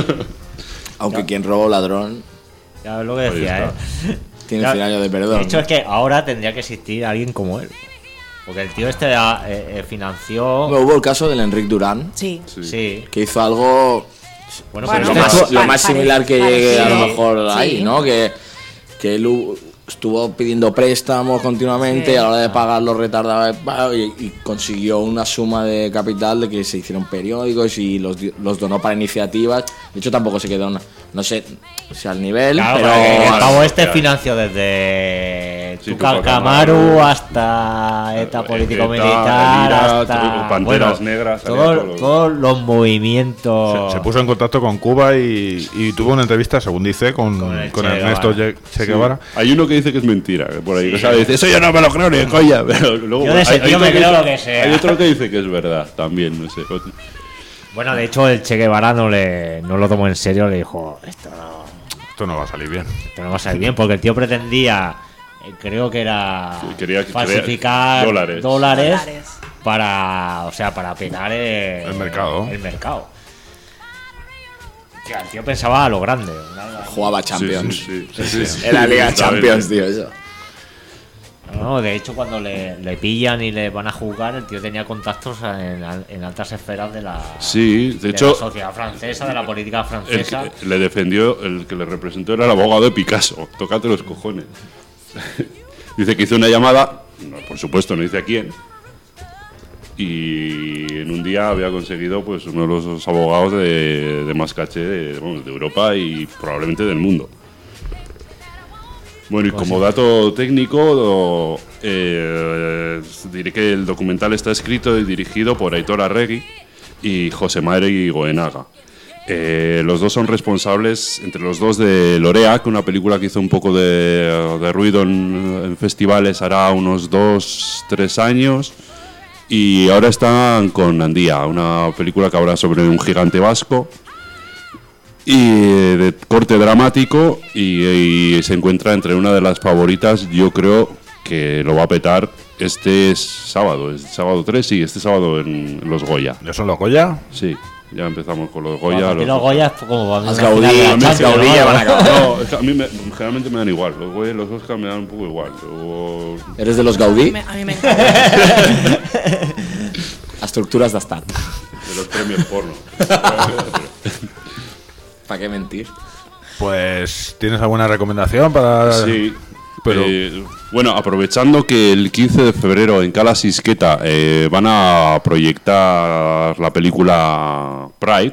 Aunque quien robó ladrón Ya es lo que decía, Ahí ¿eh? tiene Ya, cien años de perdón. De hecho, es que ahora tendría que existir alguien como él. Porque el tío este ah, eh, eh, financió... Luego hubo el caso del Enric Durán, Sí. Sí. Sí. que hizo algo Bueno, Bueno, lo pero más, esto- lo más similar que llegue a lo parecido. mejor ahí, Sí. ¿no? Que, que él hu- estuvo pidiendo préstamos continuamente Sí. y a la hora de pagar los retardaba y, y consiguió una suma de capital de que se hicieron periódicos y los, di- los donó para iniciativas. De hecho, tampoco se quedó, no, no sé si al nivel, Claro, pero porque el pavo este claro. financió desde Sí, Tupac Tupac Amaru Amaru, hasta ETA ETA, político-militar, Elira, hasta Panteras Negras, todo- salía todo lo- todos los movimientos. Se, se puso en contacto con Cuba y, y tuvo una entrevista, según dice, con, Con el con Che Ernesto Guevara. Che, Che Guevara. Hay uno que dice que es mentira, que por ahí, o sea, dice, eso yo no me lo creo ni coña. Pero luego, Yo de ese hay- hay tío otro me que creo dice- lo que sea. Hay otro que dice que es verdad, también, no sé. Bueno, de hecho, el Che Guevara no, le, no lo tomó en serio, le dijo, esto no, Esto no va a salir bien. esto no va a salir bien, porque el tío pretendía, eh, creo que era Sí, quería que falsificar crea- dólares. dólares Dólares. para, o sea, para pegar eh, El mercado. El mercado. Que el tío pensaba a lo grande. ¿no? jugaba Champions. Sí, sí, sí, sí, sí. Era Liga Está Champions, bien. tío, eso. No, de hecho, cuando le, le pillan y le van a jugar, el tío tenía contactos en, en altas esferas de la, Sí, de de hecho, la sociedad francesa, de la política el francesa. que le defendió, el que le representó era el abogado de Picasso. Tócate los cojones. Dice que hizo una llamada, no, por supuesto no dice a quién, y en un día había conseguido pues uno de los abogados de, de más caché de, bueno, de Europa y probablemente del mundo. Bueno, y como dato técnico, eh, diré que el documental está escrito y dirigido por Aitor Arregui y José Mari Goenaga. Eh, los dos son responsables, entre los dos, de Loreac, una película que hizo un poco de, de ruido en, en festivales hará unos dos, tres años. Y ahora están con Andía, una película que habla sobre un gigante vasco. y de corte dramático y, y se encuentra entre una de las favoritas. Yo creo que lo va a petar este sábado, es sábado tres, sí, este sábado en los Goya. ¿Ya son los Goya? Sí, ya empezamos con los Goya. Los, Los, Goya como va a Las una Gaudí, final de la las Champions, Gaudí ¿no? ya van a acabar. no, es que a mí me, generalmente me dan igual. Los Goya y los Oscar me dan un poco igual. O, ¿Eres de los A Gaudí? mí me, a mí me encanta. Estructuras d'estat. de los premios porno. ¿Para qué mentir? Pues, ¿tienes alguna recomendación para...? Sí, pero- eh, bueno, aprovechando que el quince de febrero en Cala Sisqueta eh, van a proyectar la película Pride,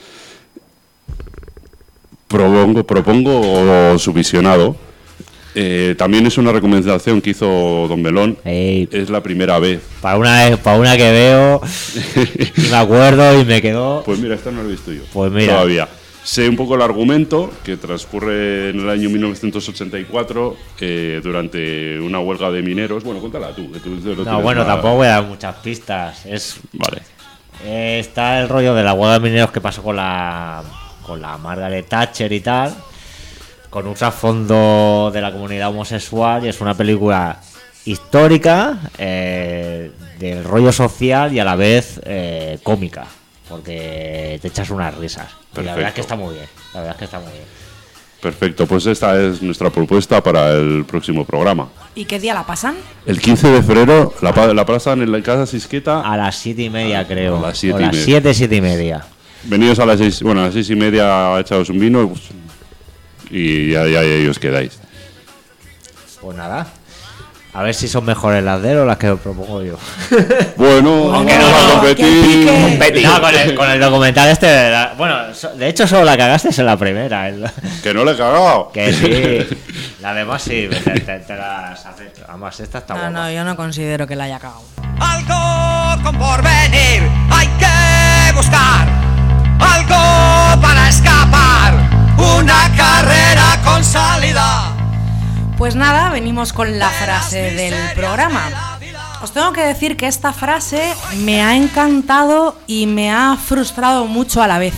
propongo, propongo su visionado. Eh, también es una recomendación que hizo Don Melón. Ey, Es la primera vez. para una para una que veo y me acuerdo y me quedó. Pues mira, esta no la he visto yo. Pues mira. Todavía. Sé un poco el argumento, que transcurre en el año mil novecientos ochenta y cuatro eh, durante una huelga de mineros. Bueno, cuéntala tú. Que tú lo No, tienes bueno, más- tampoco voy a dar muchas pistas. Es Vale. eh, está el rollo de la huelga de mineros que pasó con la con la Margaret Thatcher y tal, con un trasfondo de la comunidad homosexual, y es una película histórica, eh, del rollo social y a la vez eh, cómica, porque te echas unas risas. Y la verdad es que está muy bien. La verdad es que está muy bien. Perfecto, pues esta es nuestra propuesta para el próximo programa. ¿Y qué día la pasan? El quince de febrero la, pa- la pasan en la Casa Sisqueta. A las siete y media, A- creo. a las siete o y las media. siete, siete y media. Venidos a las seis, bueno, a las seis y media echados un vino pues, y ya, ya, ya os quedáis. Pues nada. A ver si son mejores las de él o las que os propongo yo. Bueno, vamos no, a no, competir. que pique. No, con el, con el documental este. la- bueno, so- de hecho, solo la cagaste en la primera. el- Que no le he cagado. que sí. La demás sí, te, te- te las acepto. Además, esta está No, buena. no, yo no considero que la haya cagado. Algo con porvenir hay que buscar, algo para escapar, una carrera con salida. Pues nada, venimos con la frase del programa. Os tengo que decir que esta frase me ha encantado y me ha frustrado mucho a la vez.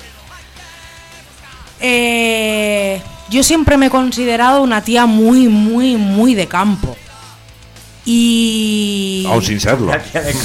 Eh, yo siempre me he considerado una tía muy, muy, muy de campo. Y... Aún sin serlo.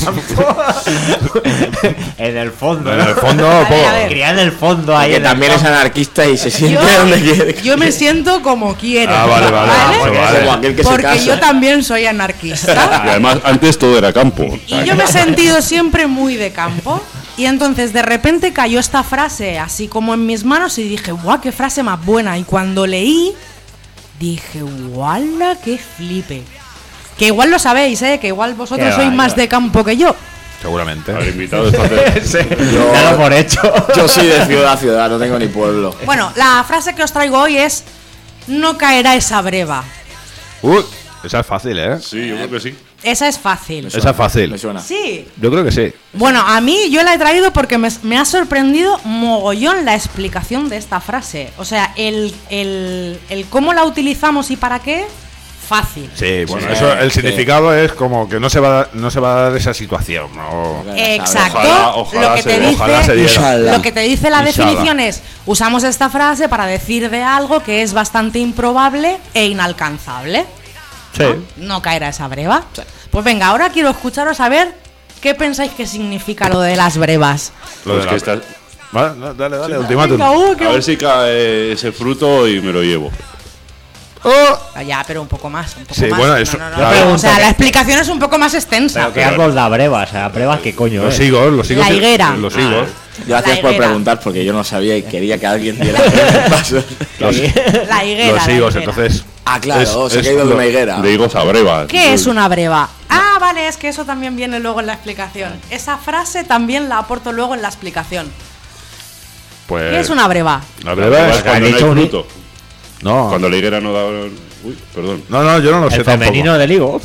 En el fondo. En el ¿no? fondo, A ver, poco. a ver. Cría en el fondo ahí. Que en el también es campo. anarquista y se Yo, siente donde quiere. yo me siento como quiero. Ah, vale, vale, Porque vale. es como aquel que se Porque casa. yo también soy anarquista. Y además, antes todo era campo. Y yo me he sentido siempre muy de campo. Y entonces de repente cayó esta frase así como en mis manos y dije, ¡guau, qué frase más buena! Y cuando leí, dije, ¡guala, qué flipe! Que igual lo sabéis, ¿eh? Que igual vosotros Qué sois va, más qué va. de campo que yo. Seguramente. Al invitado está hacer- Yo, Dalo por hecho. yo soy de ciudad a ciudad, no tengo ni pueblo. Bueno, la frase que os traigo hoy es, no caerá esa breva. Uy, esa es fácil, ¿eh? Sí, yo creo que sí. Esa es fácil. Esa es fácil. Me suena. Sí. Yo creo que sí. Bueno, a mí yo la he traído porque me, me ha sorprendido mogollón la explicación de esta frase. O sea, el, el, el cómo la utilizamos y para qué, fácil. Sí, bueno, Sí, eso, el sí. significado es como que no se va a, no se va a dar esa situación, ¿no? Exacto. Ojalá- ojalá lo que te se- dice, ojalá se diera. Inshallah. lo que te dice la Inshallah. definición es, usamos esta frase para decir de algo que es bastante improbable e inalcanzable. Sí. No caerá esa breva. Pues venga, ahora quiero escucharos a ver qué pensáis que significa lo de las brevas. Lo de Pues la- que está- Vale, no, dale, dale, ultimátum. Venga, uh, qué- a ver si cae ese fruto y me lo llevo. Oh, Ah, ya, pero un poco más, un poco Sí, más. bueno, No, eso- no, no, yo no. pregunto O sea, que- la explicación es un poco más extensa. Pero que árbol da brevas, o sea, brevas qué coño los es. higos, los higos. La higuera. Los higos. Gracias La por higuera. preguntar, porque yo no sabía y quería que alguien diera pasos. Los, La higuera. los la higos, higuera. entonces. Ah, claro, es- se ha es caído de lo- una higuera. De higos a brevas. ¿Qué es una breva? Ah, vale, es que eso también viene luego en la explicación. Esa frase también la aporto luego en la explicación. Pues. ¿Qué es una breva? La La breva breva es. es cuando han no hay dicho un- fruto. No, Cuando la higuera no da... Uy, perdón. no, no, yo no lo sé El femenino tampoco. del higo.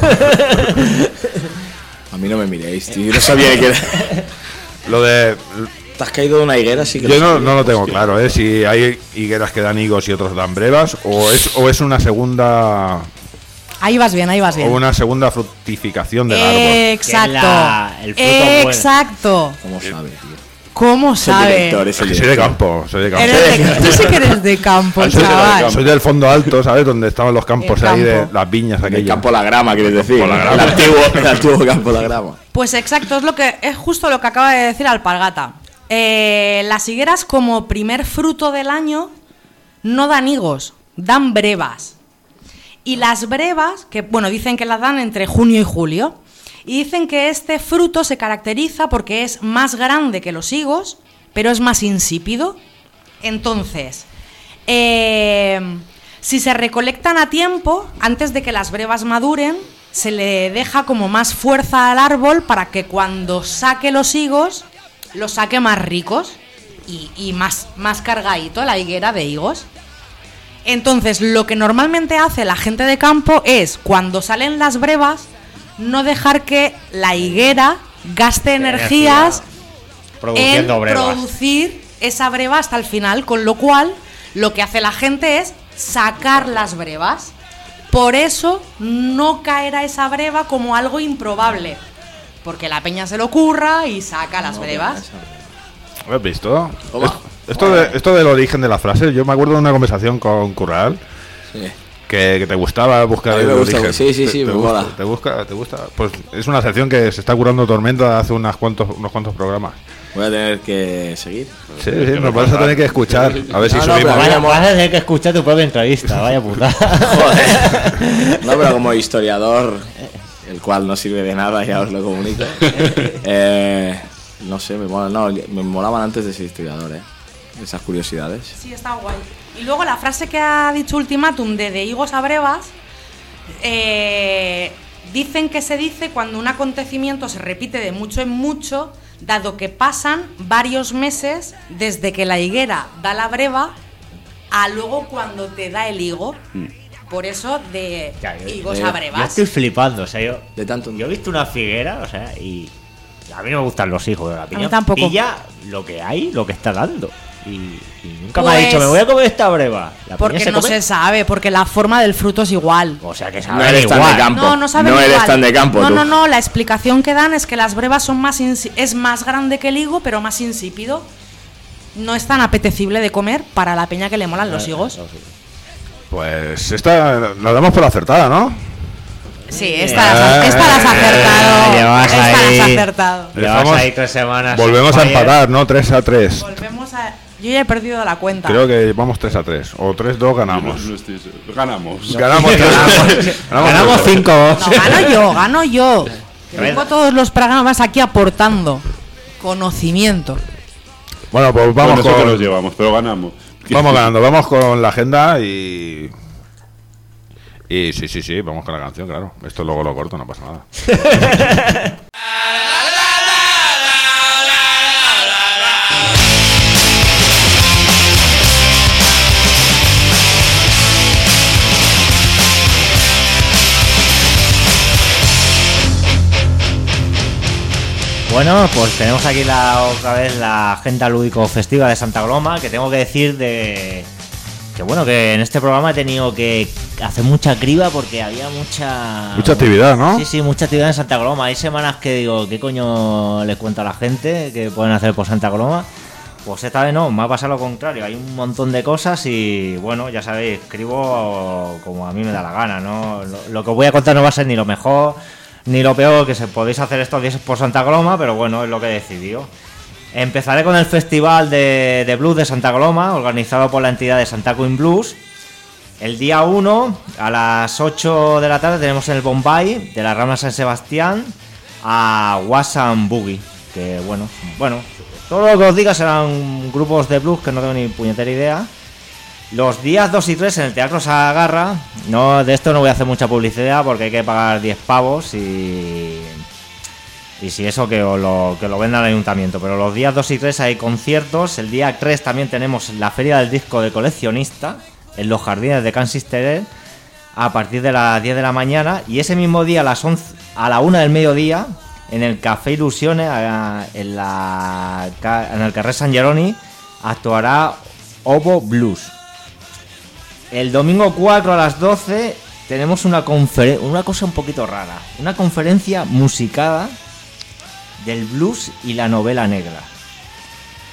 A mí no me miréis, tío. Yo no sabía que era. Lo de. ¿Te has caído de una higuera? Sí que Yo no, sabía. no lo tengo claro, ¿eh? Si hay higueras que dan higos y otros dan brevas, o es, o es una segunda. Ahí vas bien, ahí vas O bien. una segunda fructificación del árbol. Exacto. Que es la- el fruto bueno. Exacto. ¿Cómo sabe, tío? ¿Cómo Es el sabe? director, es el Que soy de director. campo, soy de campo. Eres de- Tú sí que eres de campo, Soy, de- chaval. soy del fondo alto, ¿sabes? Donde estaban los campos El ahí de campo. las viñas El aquellas. campo La Grama, quieres decir. Campo La El Grama. antiguo, el antiguo campo La Grama. Pues exacto, es lo que es justo lo que acaba de decir Alpargata. Eh, las higueras como primer fruto del año no dan higos, dan brevas. Y las brevas, que bueno, dicen que las dan entre junio y julio, y dicen que este fruto se caracteriza porque es más grande que los higos, pero es más insípido. Entonces, eh, si se recolectan a tiempo, antes de que las brevas maduren, se le deja como más fuerza al árbol para que cuando saque los higos, los saque más ricos y, y más, más cargadito la higuera de higos. Entonces, lo que normalmente hace la gente de campo es, cuando salen las brevas, no dejar que la higuera gaste energías Produciendo en brevas. producir esa breva hasta el final, con lo cual lo que hace la gente es sacar las brevas. Por eso no caerá esa breva como algo improbable, porque la peña se lo curra y saca las brevas. ¿Lo has visto? Toma. Es- Esto, de, esto del origen de la frase, yo me acuerdo de una conversación con Curral Sí. que, que te gustaba buscar A mí el me gusta, origen. sí, sí, Te- sí, te me gusta, mola. ¿Te gusta? ¿Te gusta? Pues es una sección que se está curando Tormenta hace unas cuantos, unos cuantos programas. Voy a tener que seguir. Sí, sí, nos vas a tener que escuchar. A ver si No, no, subimos. pero Vaya, me vas a tener que escuchar tu propia entrevista, vaya puta. Joder. No, pero como historiador, el cual no sirve de nada, ya os lo comunico. Eh, no sé, me mola, no, me molaban antes de ser historiador, eh. Esas curiosidades. Sí, está guay. Y luego la frase que ha dicho Ultimátum de de higos a brevas, eh, dicen que se dice cuando un acontecimiento se repite de mucho en mucho, dado que pasan varios meses desde que la higuera da la breva a luego cuando te da el higo. Por eso de Ya, yo- higos eh, a Yo brevas. estoy flipando, o sea, yo, De tanto. yo he visto una figuera, o sea, y a mí no me gustan los hijos de la piña. mí tampoco. Pilla lo que hay, lo que está dando. Y, y nunca me ha Pues- dicho, me voy a comer esta breva. La piña Porque se no come. se sabe, porque la forma del fruto es igual. O sea, que No saben eres tan igual. de campo. No, no saben No eres igual. tan de campo, No, tú. no, no, la explicación que dan es que las brevas son más insi- es más grande que el higo, pero más insípido. No es tan apetecible de comer para la peña que le molan los higos. Pues esta la damos por acertada, ¿no? Sí, esta la has, esta la has acertado. Llevas Esta la has ahí- acertado. Llevas Estamos- ahí tres semanas. Volvemos a on fire. empatar, ¿no? tres a tres. Volvemos a. Yo ya he perdido la cuenta. Creo que vamos tres a tres. O tres dos ganamos. No estoy seguro. Ganamos. Ganamos tres Ganamos tres dos. cinco. No, gano yo, gano yo. Tengo todos los programas aquí aportando conocimiento. Bueno, pues Vamos vamos con... que nos con, llevamos, pero ganamos. vamos ganando. Vamos con la agenda y... Y sí, sí, sí, vamos con la canción, claro. Esto luego lo corto, no pasa nada. Bueno, pues tenemos aquí la otra vez la agenda lúdico festiva de Santa Coloma, que tengo que decir de que bueno, que en este programa he tenido que hacer mucha criba porque había mucha Mucha actividad, ¿no? Sí, sí, mucha actividad en Santa Coloma. Hay semanas que digo, ¿qué coño les cuento a la gente que pueden hacer por Santa Coloma? Pues esta vez no, me ha pasado lo contrario. Hay un montón de cosas y bueno, ya sabéis, escribo como a mí me da la gana, ¿no? Lo, lo que os voy a contar no va a ser ni lo mejor ni lo peor que se podéis hacer estos días por Santa Coloma, pero bueno, es lo que he decidido. Empezaré con el Festival de, de Blues de Santa Coloma, organizado por la entidad de Santa Queen Blues. El día uno, a las ocho de la tarde, tenemos en el Bombay, de la Rambla San Sebastián, a Wasan Boogie. Que bueno, bueno, todo lo que os diga serán grupos de blues que no tengo ni puñetera idea. Los días dos y tres en el Teatro Sagarra, no, de esto no voy a hacer mucha publicidad porque hay que pagar diez pavos y... Y si eso que os lo, que lo venda el ayuntamiento. Pero los días dos y tres hay conciertos. El día tres también tenemos la Feria del Disco de Coleccionista en los jardines de Kansas City a partir de las diez de la mañana. Y ese mismo día a las once, a la una del mediodía en el Café Ilusiones a- en, la, ca- en el Carrer San Jeroni actuará Obo Blues. El domingo cuatro a las doce tenemos una conferencia, una cosa un poquito rara, una conferencia musicada del blues y la novela negra.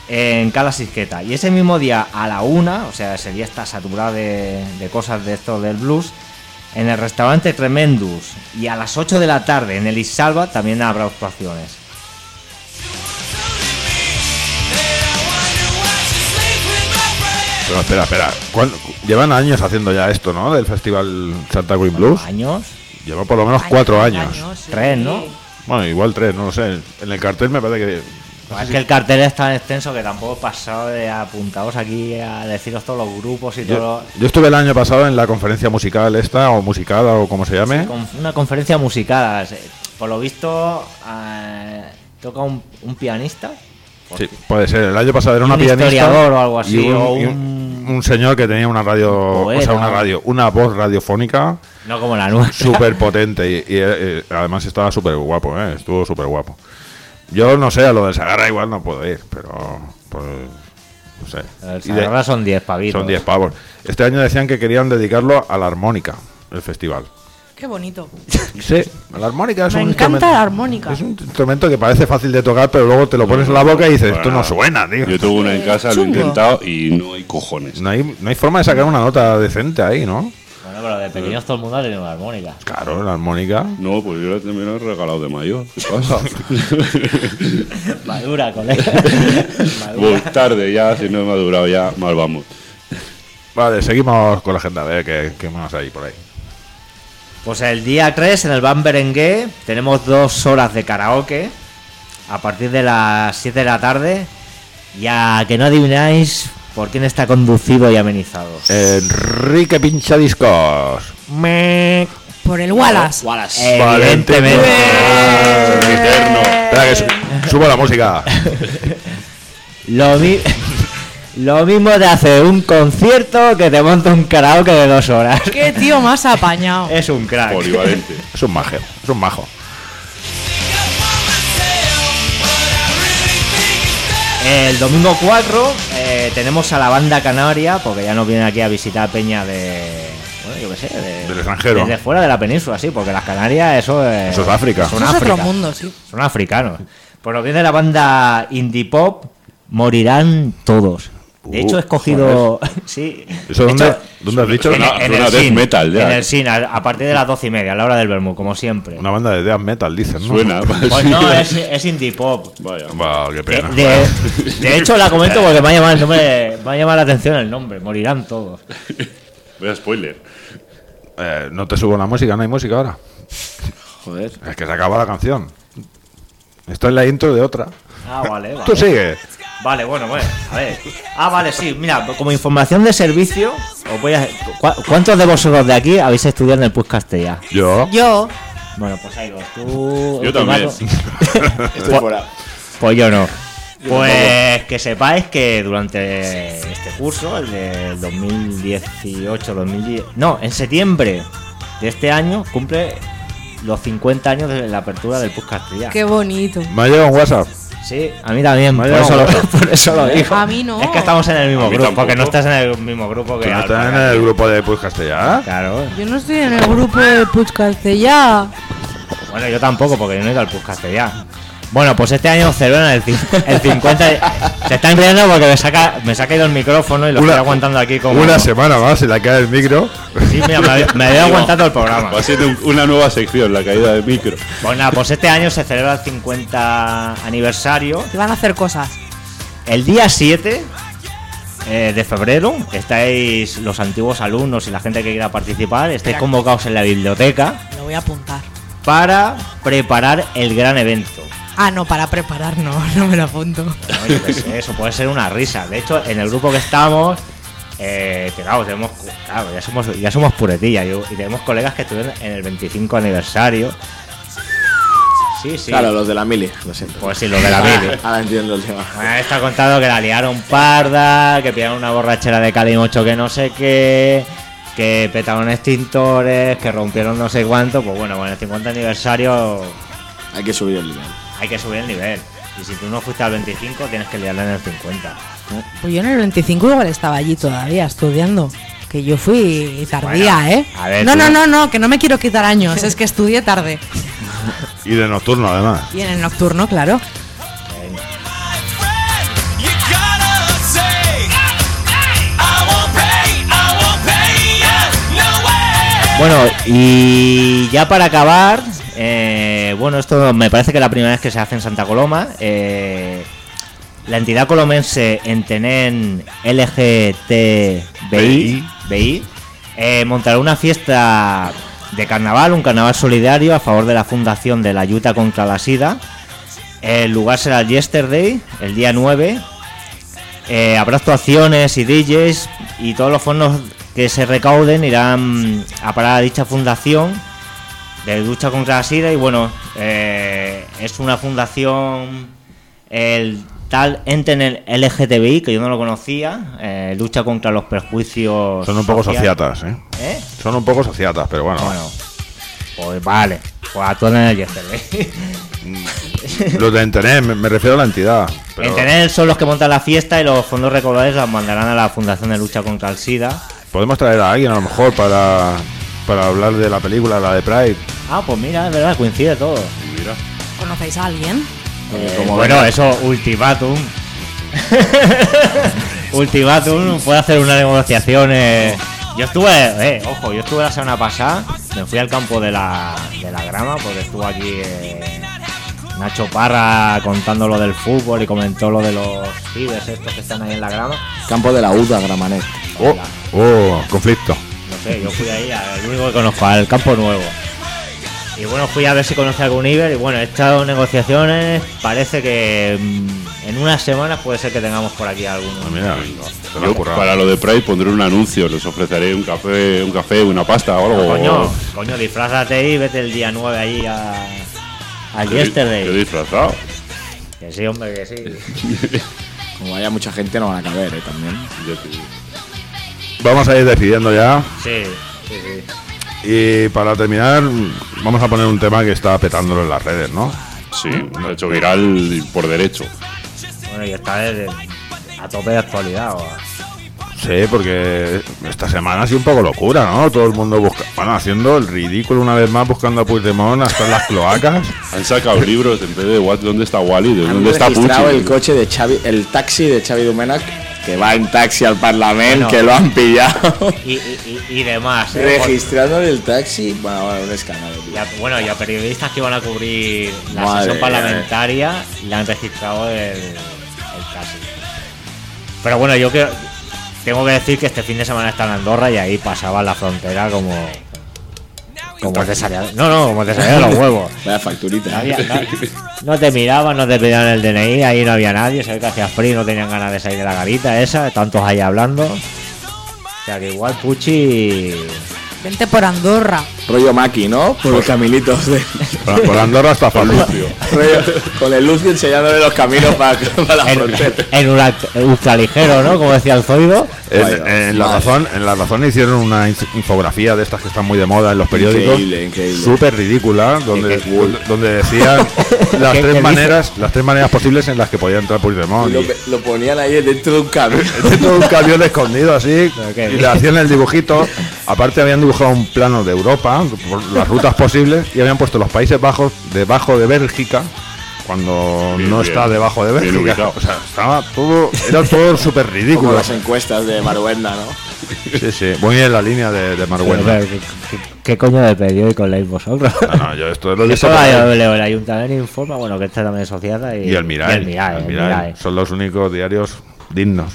en Cala Sisqueta. Y ese mismo día a la una, o sea, ese día está saturado de, de cosas de esto del blues, en el restaurante Tremendous. Y a las ocho de la tarde en el Isalva también habrá actuaciones. Pero espera, espera. ¿Cuándo- Llevan años haciendo ya esto, ¿no? Del Festival Santa Green Blues. ¿Años? Lleva por lo menos cuatro años. sí. Tres, ¿no? Bueno, igual tres, no lo sé. En el cartel me parece que... Pues es que el cartel es tan extenso que tampoco he pasado de apuntados aquí a deciros todos los grupos y Yo, todo. yo estuve el año pasado en la conferencia musical esta, o musicada, o como se llame. Con una conferencia musical. Por lo visto, eh, toca un, un pianista. Sí, puede ser. El año pasado era Un una pianista historiador o algo así, y un, o y un- un señor que tenía una radio, Poeta. o sea, una radio, una voz radiofónica No como la nuestra. súper potente y, y, eh, además estaba súper guapo, ¿eh? Estuvo súper guapo. Yo no sé, a lo del Sagarra igual no puedo ir, pero pues no sé. El Y de- Sagarra son diez pavitos. son diez pavos. Este año decían que querían dedicarlo a la armónica, el festival. Qué bonito. Sí, la armónica es Me un encanta instrumento- la armónica. Es un instrumento que parece fácil de tocar, pero luego te lo pones en la boca y dices, esto no suena, tío. Yo tengo una en casa, lo he Chungo. intentado y no hay cojones. No hay, no hay forma de sacar una nota decente ahí, ¿no? Bueno, pero de pequeños todo el mundo ha tenido una armónica. Claro, la armónica. No, pues yo me lo he regalado de mayor. ¿Qué pasa? Madura, colega. Voy Madura. tarde ya, si no he madurado ya, mal vamos. Vale, seguimos con la agenda, a ver qué, qué más hay por ahí. Pues el día tres en el Ban Berenguer tenemos dos horas de karaoke a partir de las siete de la tarde. Ya que no adivináis por quién está conducido y amenizado. Enrique Pinchadiscos. Me... Por el Wallace. Evidentemente. Eterno. Espera que su- subo la música. Lo, mi- Lo mismo te hace un concierto que te monta un karaoke de dos horas. Qué tío más apañado. Es un crack. Polivalente. Es un majo, es un majo. El domingo cuatro eh, tenemos a la banda canaria, porque ya nos vienen aquí a visitar Peña de... Bueno, yo qué sé, de, Del extranjero. Desde fuera de la península, sí, porque las Canarias, eso es... Eso es África. Son Eso es otro África. mundo, sí. Son africanos. Pues nos viene la banda indie pop, Morirán Todos. De Uh, hecho, he escogido... sí. ¿Eso De dónde, hecho, dónde has dicho? Suena- suena death Sin, metal, ya. En el Sin, a, a partir de las doce y media, a la hora del vermú, como siempre. Una banda de death metal, dicen, ¿no? Suena. Pues no, es, es indie pop. Vaya. Wow, qué De, pena. de- de hecho, la comento porque me ha llamado el nombre, me ha llamado la atención el nombre. Morirán todos. Vaya spoiler. Eh, no te subo la música, no hay música ahora. Joder. Es que se acaba la canción. Esto es la intro de otra. Ah, vale, vale. Tú sigue. Vale, bueno, bueno, a ver. Ah, vale, sí, mira, como información de servicio, os voy a... ¿cu- ¿Cuántos de vosotros de aquí habéis estudiado en el P U C Castellá? Yo. Yo. Bueno, pues hay dos. Tú... Yo también. Estoy fuera. Pues yo no. Pues que sepáis que durante este curso, el de dos mil dieciocho dos mil diez, no, en septiembre de este año cumple los cincuenta años de la apertura del P U C Castellá. Qué bonito. Me ha llegado un WhatsApp. Sí, a mí también, por Vaya, eso, lo, bueno. por eso lo dijo. A mí no. Es que estamos en el mismo A mí grupo, tampoco. porque no estás en el mismo grupo que Que no Alba, están en el grupo de Pues Castellá. Claro. Yo no estoy en el grupo de Puig Castellá. Bueno, yo tampoco, porque yo no he ido al P U C Castellá. Bueno, pues este año celebran el, cin- el cincuenta. Se están riendo porque me saca me se ha caído el micrófono y lo Una- estoy aguantando aquí como. Una semana más se la cae el micro. Sí, mira, me, había- me había aguantado el programa. Va a ser un- una nueva sección, la caída del micro. Pues nada, pues este año se celebra el cincuenta aniversario. Te van a hacer cosas. El día siete eh, de febrero estáis los antiguos alumnos y la gente que quiera participar, estáis Espera. convocados en la biblioteca Lo voy a apuntar. para preparar el gran evento. Ah, no, para preparar no, no me lo apunto. No, yo qué sé, eso puede ser una risa. De hecho, en el grupo que estamos, eh, que claro, tenemos, claro, ya somos, ya somos puretillas y, y tenemos colegas que estuvieron en el veinticinco aniversario. Sí, sí. Claro, los de la mili, lo siento. Pues sí, los de la mili. Ahora entiendo el tema. Me está contando que la liaron parda, que pillaron una borrachera de calimocho que no sé qué, que petaron extintores, que rompieron no sé cuánto. Pues bueno, con el cincuenta aniversario Hay que subir el nivel. hay que subir el nivel. Y si tú no fuiste al veinticinco, tienes que liarla en el cincuenta. Pues yo en el veinticinco igual estaba allí todavía estudiando. Que yo fui tardía, Bueno, ¿eh? a ver, no, tú- no, no, no, que no me quiero quitar años, es que estudié tarde. Y de nocturno, además. Y en el nocturno, claro. You got Bueno, y ya para acabar, eh, bueno, esto me parece que es la primera vez que se hace en Santa Coloma. Eh, la entidad colomense Entenen L G T B I eh, montará una fiesta de carnaval, un carnaval solidario a favor de la fundación de la Lluita contra la SIDA. El lugar será el Yesterday, el día nueve. Eh, habrá actuaciones y D Js y todos los fondos que se recauden irán a parar a dicha fundación de lucha contra la SIDA. Y bueno, eh, es una fundación, el tal Entenen L G T B I, que yo no lo conocía, eh, lucha contra los prejuicios. Son un poco sociales. sociatas, ¿eh? ¿Eh? Son un poco sociatas, pero bueno. Bueno, pues vale, pues actúan en el Yesterday. Los de Entenen, me, me refiero a la entidad. Pero Entenen son los que montan la fiesta y los fondos recaudados los mandarán a la Fundación de Lucha contra el SIDA. podemos traer a alguien a lo mejor para, para hablar de la película, la de Pride. Ah, pues mira, es verdad, coincide todo. Mira. ¿Conocéis a alguien? Eh, como bueno, venga. eso, ultimátum. Ultimátum, puede hacer una negociación. Eh. Yo estuve, eh, ojo, yo estuve la semana pasada, me fui al campo de la, de la grama, porque estuvo aquí eh, Nacho Parra contando lo del fútbol y comentó lo de los pibes estos que están ahí en la grama. Campo de la UDA, Gramanet. Oh, oh, conflicto. No sé, yo fui ahí, al único que conozco, al campo nuevo. Y bueno, fui a ver si conocía algún Iber y bueno, he estado en negociaciones, parece que mm, en unas semanas puede ser que tengamos por aquí alguno. Ah, mira, se lo ha Yo currado. para lo de Pride pondré un anuncio, les ofreceré un café, un café, una pasta o algo. Coño, coño, disfrázate y vete el día nueve allí a, al Yo he Yesterday. disfrazado. Que sí, hombre, que sí. Como haya mucha gente no van a caber, ¿eh? También. Ya te digo. Vamos a ir decidiendo ya. Sí, sí, sí. Y para terminar, vamos a poner un tema que está petándolo en las redes, ¿no? Sí, me ha hecho viral por derecho. Bueno, y está desde a tope de actualidad. ¿O? Sí, porque esta semana ha sido un poco locura, ¿no? Todo el mundo busca, bueno, haciendo el ridículo una vez más, buscando a Puigdemont hasta en las cloacas. Han sacado libros en vez de What, ¿dónde está Wally? ¿De Han dónde está Pucci? registrado el coche de Xavi, el taxi de Xavi Domènech, que va en taxi al Parlamento, Bueno. que lo han pillado. Y, y, y, y demás. ¿eh? Registrando el taxi, bueno, bueno, un escándalo, tío. Y a- bueno, y a periodistas que iban a cubrir la Madre sesión mía. parlamentaria le han registrado el, el taxi. Pero bueno, yo creo, tengo que decir que este fin de semana está en Andorra y ahí pasaba la frontera como como te salía, no, no, como te salían los huevos. Vaya No, facturita. había- no- no te miraban, no te pedían el D N I, ahí no había nadie, se ve que hacía frío, no tenían ganas de salir de la garita esa, tantos ahí hablando. O sea que igual Pucci. Vente por Andorra. Rollo Maki, ¿no? Por los caminitos de. Por, por Andorra hasta Falucio. Rollo, con el Lucio enseñándole los caminos para, para la En, frontera. en un act- ultraligero, ¿no? Como decía el Zoido. En, Vaya, en la madre. razón, en la razón hicieron una inf- infografía de estas que están muy de moda en los periódicos, Increíble, increíble. súper ridícula, donde, ¿Qué- qué- donde, donde decían las ¿Qué- tres qué maneras, las tres maneras posibles en las que podía entrar Puigdemont. Y lo, Y, lo ponían ahí dentro de un camión. dentro de un camión escondido así, ¿Pero qué? y le hacían el dibujito. Aparte habían dibujado un plano de Europa, por las rutas posibles, y habían puesto los Países Bajos debajo de Bélgica, cuando Bien, no bien. está debajo de Bien Bélgica. ubicado. O sea, estaba todo, era todo súper Como ridículo. las encuestas de Maruenda, ¿no? Sí, sí, muy en la línea de, de Marguerite. Pero, ¿qué, qué- qué coño de periódico leéis vosotros? No, no, yo esto lo he visto Eso por ahí. lo leo el Ayuntamiento Informa, bueno, que está también asociada. Y, Y el Mirai, y el Mirai, el el Mirai. Mirai. Son los únicos diarios dignos.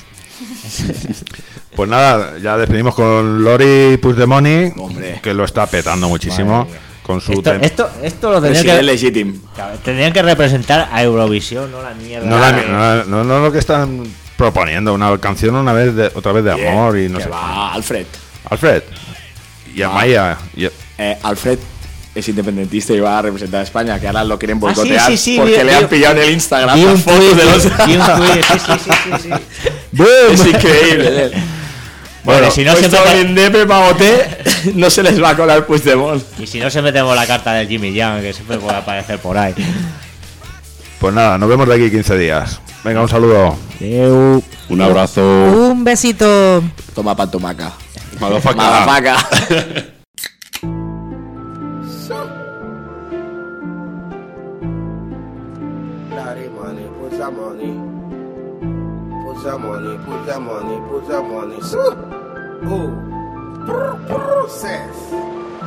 Pues nada, ya despedimos con Lori Puigdemont, Hombre. que lo está petando muchísimo Madre mía. con su Esto, tem- esto, esto lo tendrían Presidente que, legítimo. claro, tendrían que representar a Eurovisión, no la mierda. no, la- de- no, no, no lo que están proponiendo, una canción una vez de, otra vez de Bien, amor y no que sé. va Alfred. Alfred y Ah. Amaya y- Eh, Alfred es independentista y va a representar a España, que ahora lo quieren Ah, sí, boicotear sí, sí, porque vi- le vi- han pillado en el Instagram Vi las un fotos tuit, de los... vi un tuit, sí, sí, sí, sí, sí. Es increíble. ¿eh? Bueno, si no pues siempre todo te- el Indepe para Boté no se les va a colar Puigdemont. Y si no se metemos la carta del Jimmy Young, que siempre puede aparecer por ahí. pues nada, nos vemos de aquí quince días. Venga, un saludo. Eu. Un abrazo. Un besito. Toma pantomaca. Motherfucker. Madafaca. Daddy money, put some money. Put some money, put some money, put some money. So, ooh, brr, brr, says.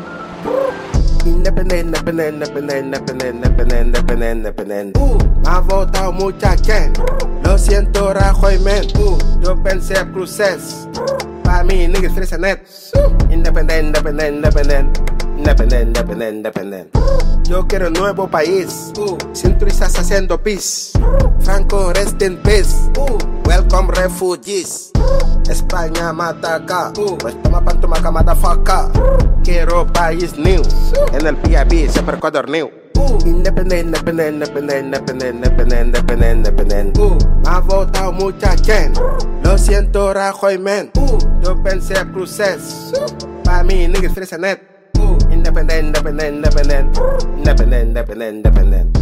Independiente, independiente, independiente, independiente, independiente, independiente. Uh, me ha votado mucha gente. Lo siento, Rajoy, men. Uh, yo pensé cruces. Pa' mí, niggas, fresa net. Independiente, independiente, independiente. Independiente, independiente, independiente. Yo quiero un nuevo país. Uh, Siento estás haciendo peace. Franco, rest in peace. Uh, welcome refugees. España mata acá. Uh, pues toma pan, toma acá, motherfucker. Quiero país new. En el P I B siempre color new. Uh, independiente, independiente, independiente, independiente, independiente, independiente, independiente. Uh, me ha votado mucha gente. Lo siento, Rajoy, men. Uh, yo pensé cruces. Pa' mí, niggas, fresa net. Uh, independiente, independiente, independiente. Independiente, independiente, independiente.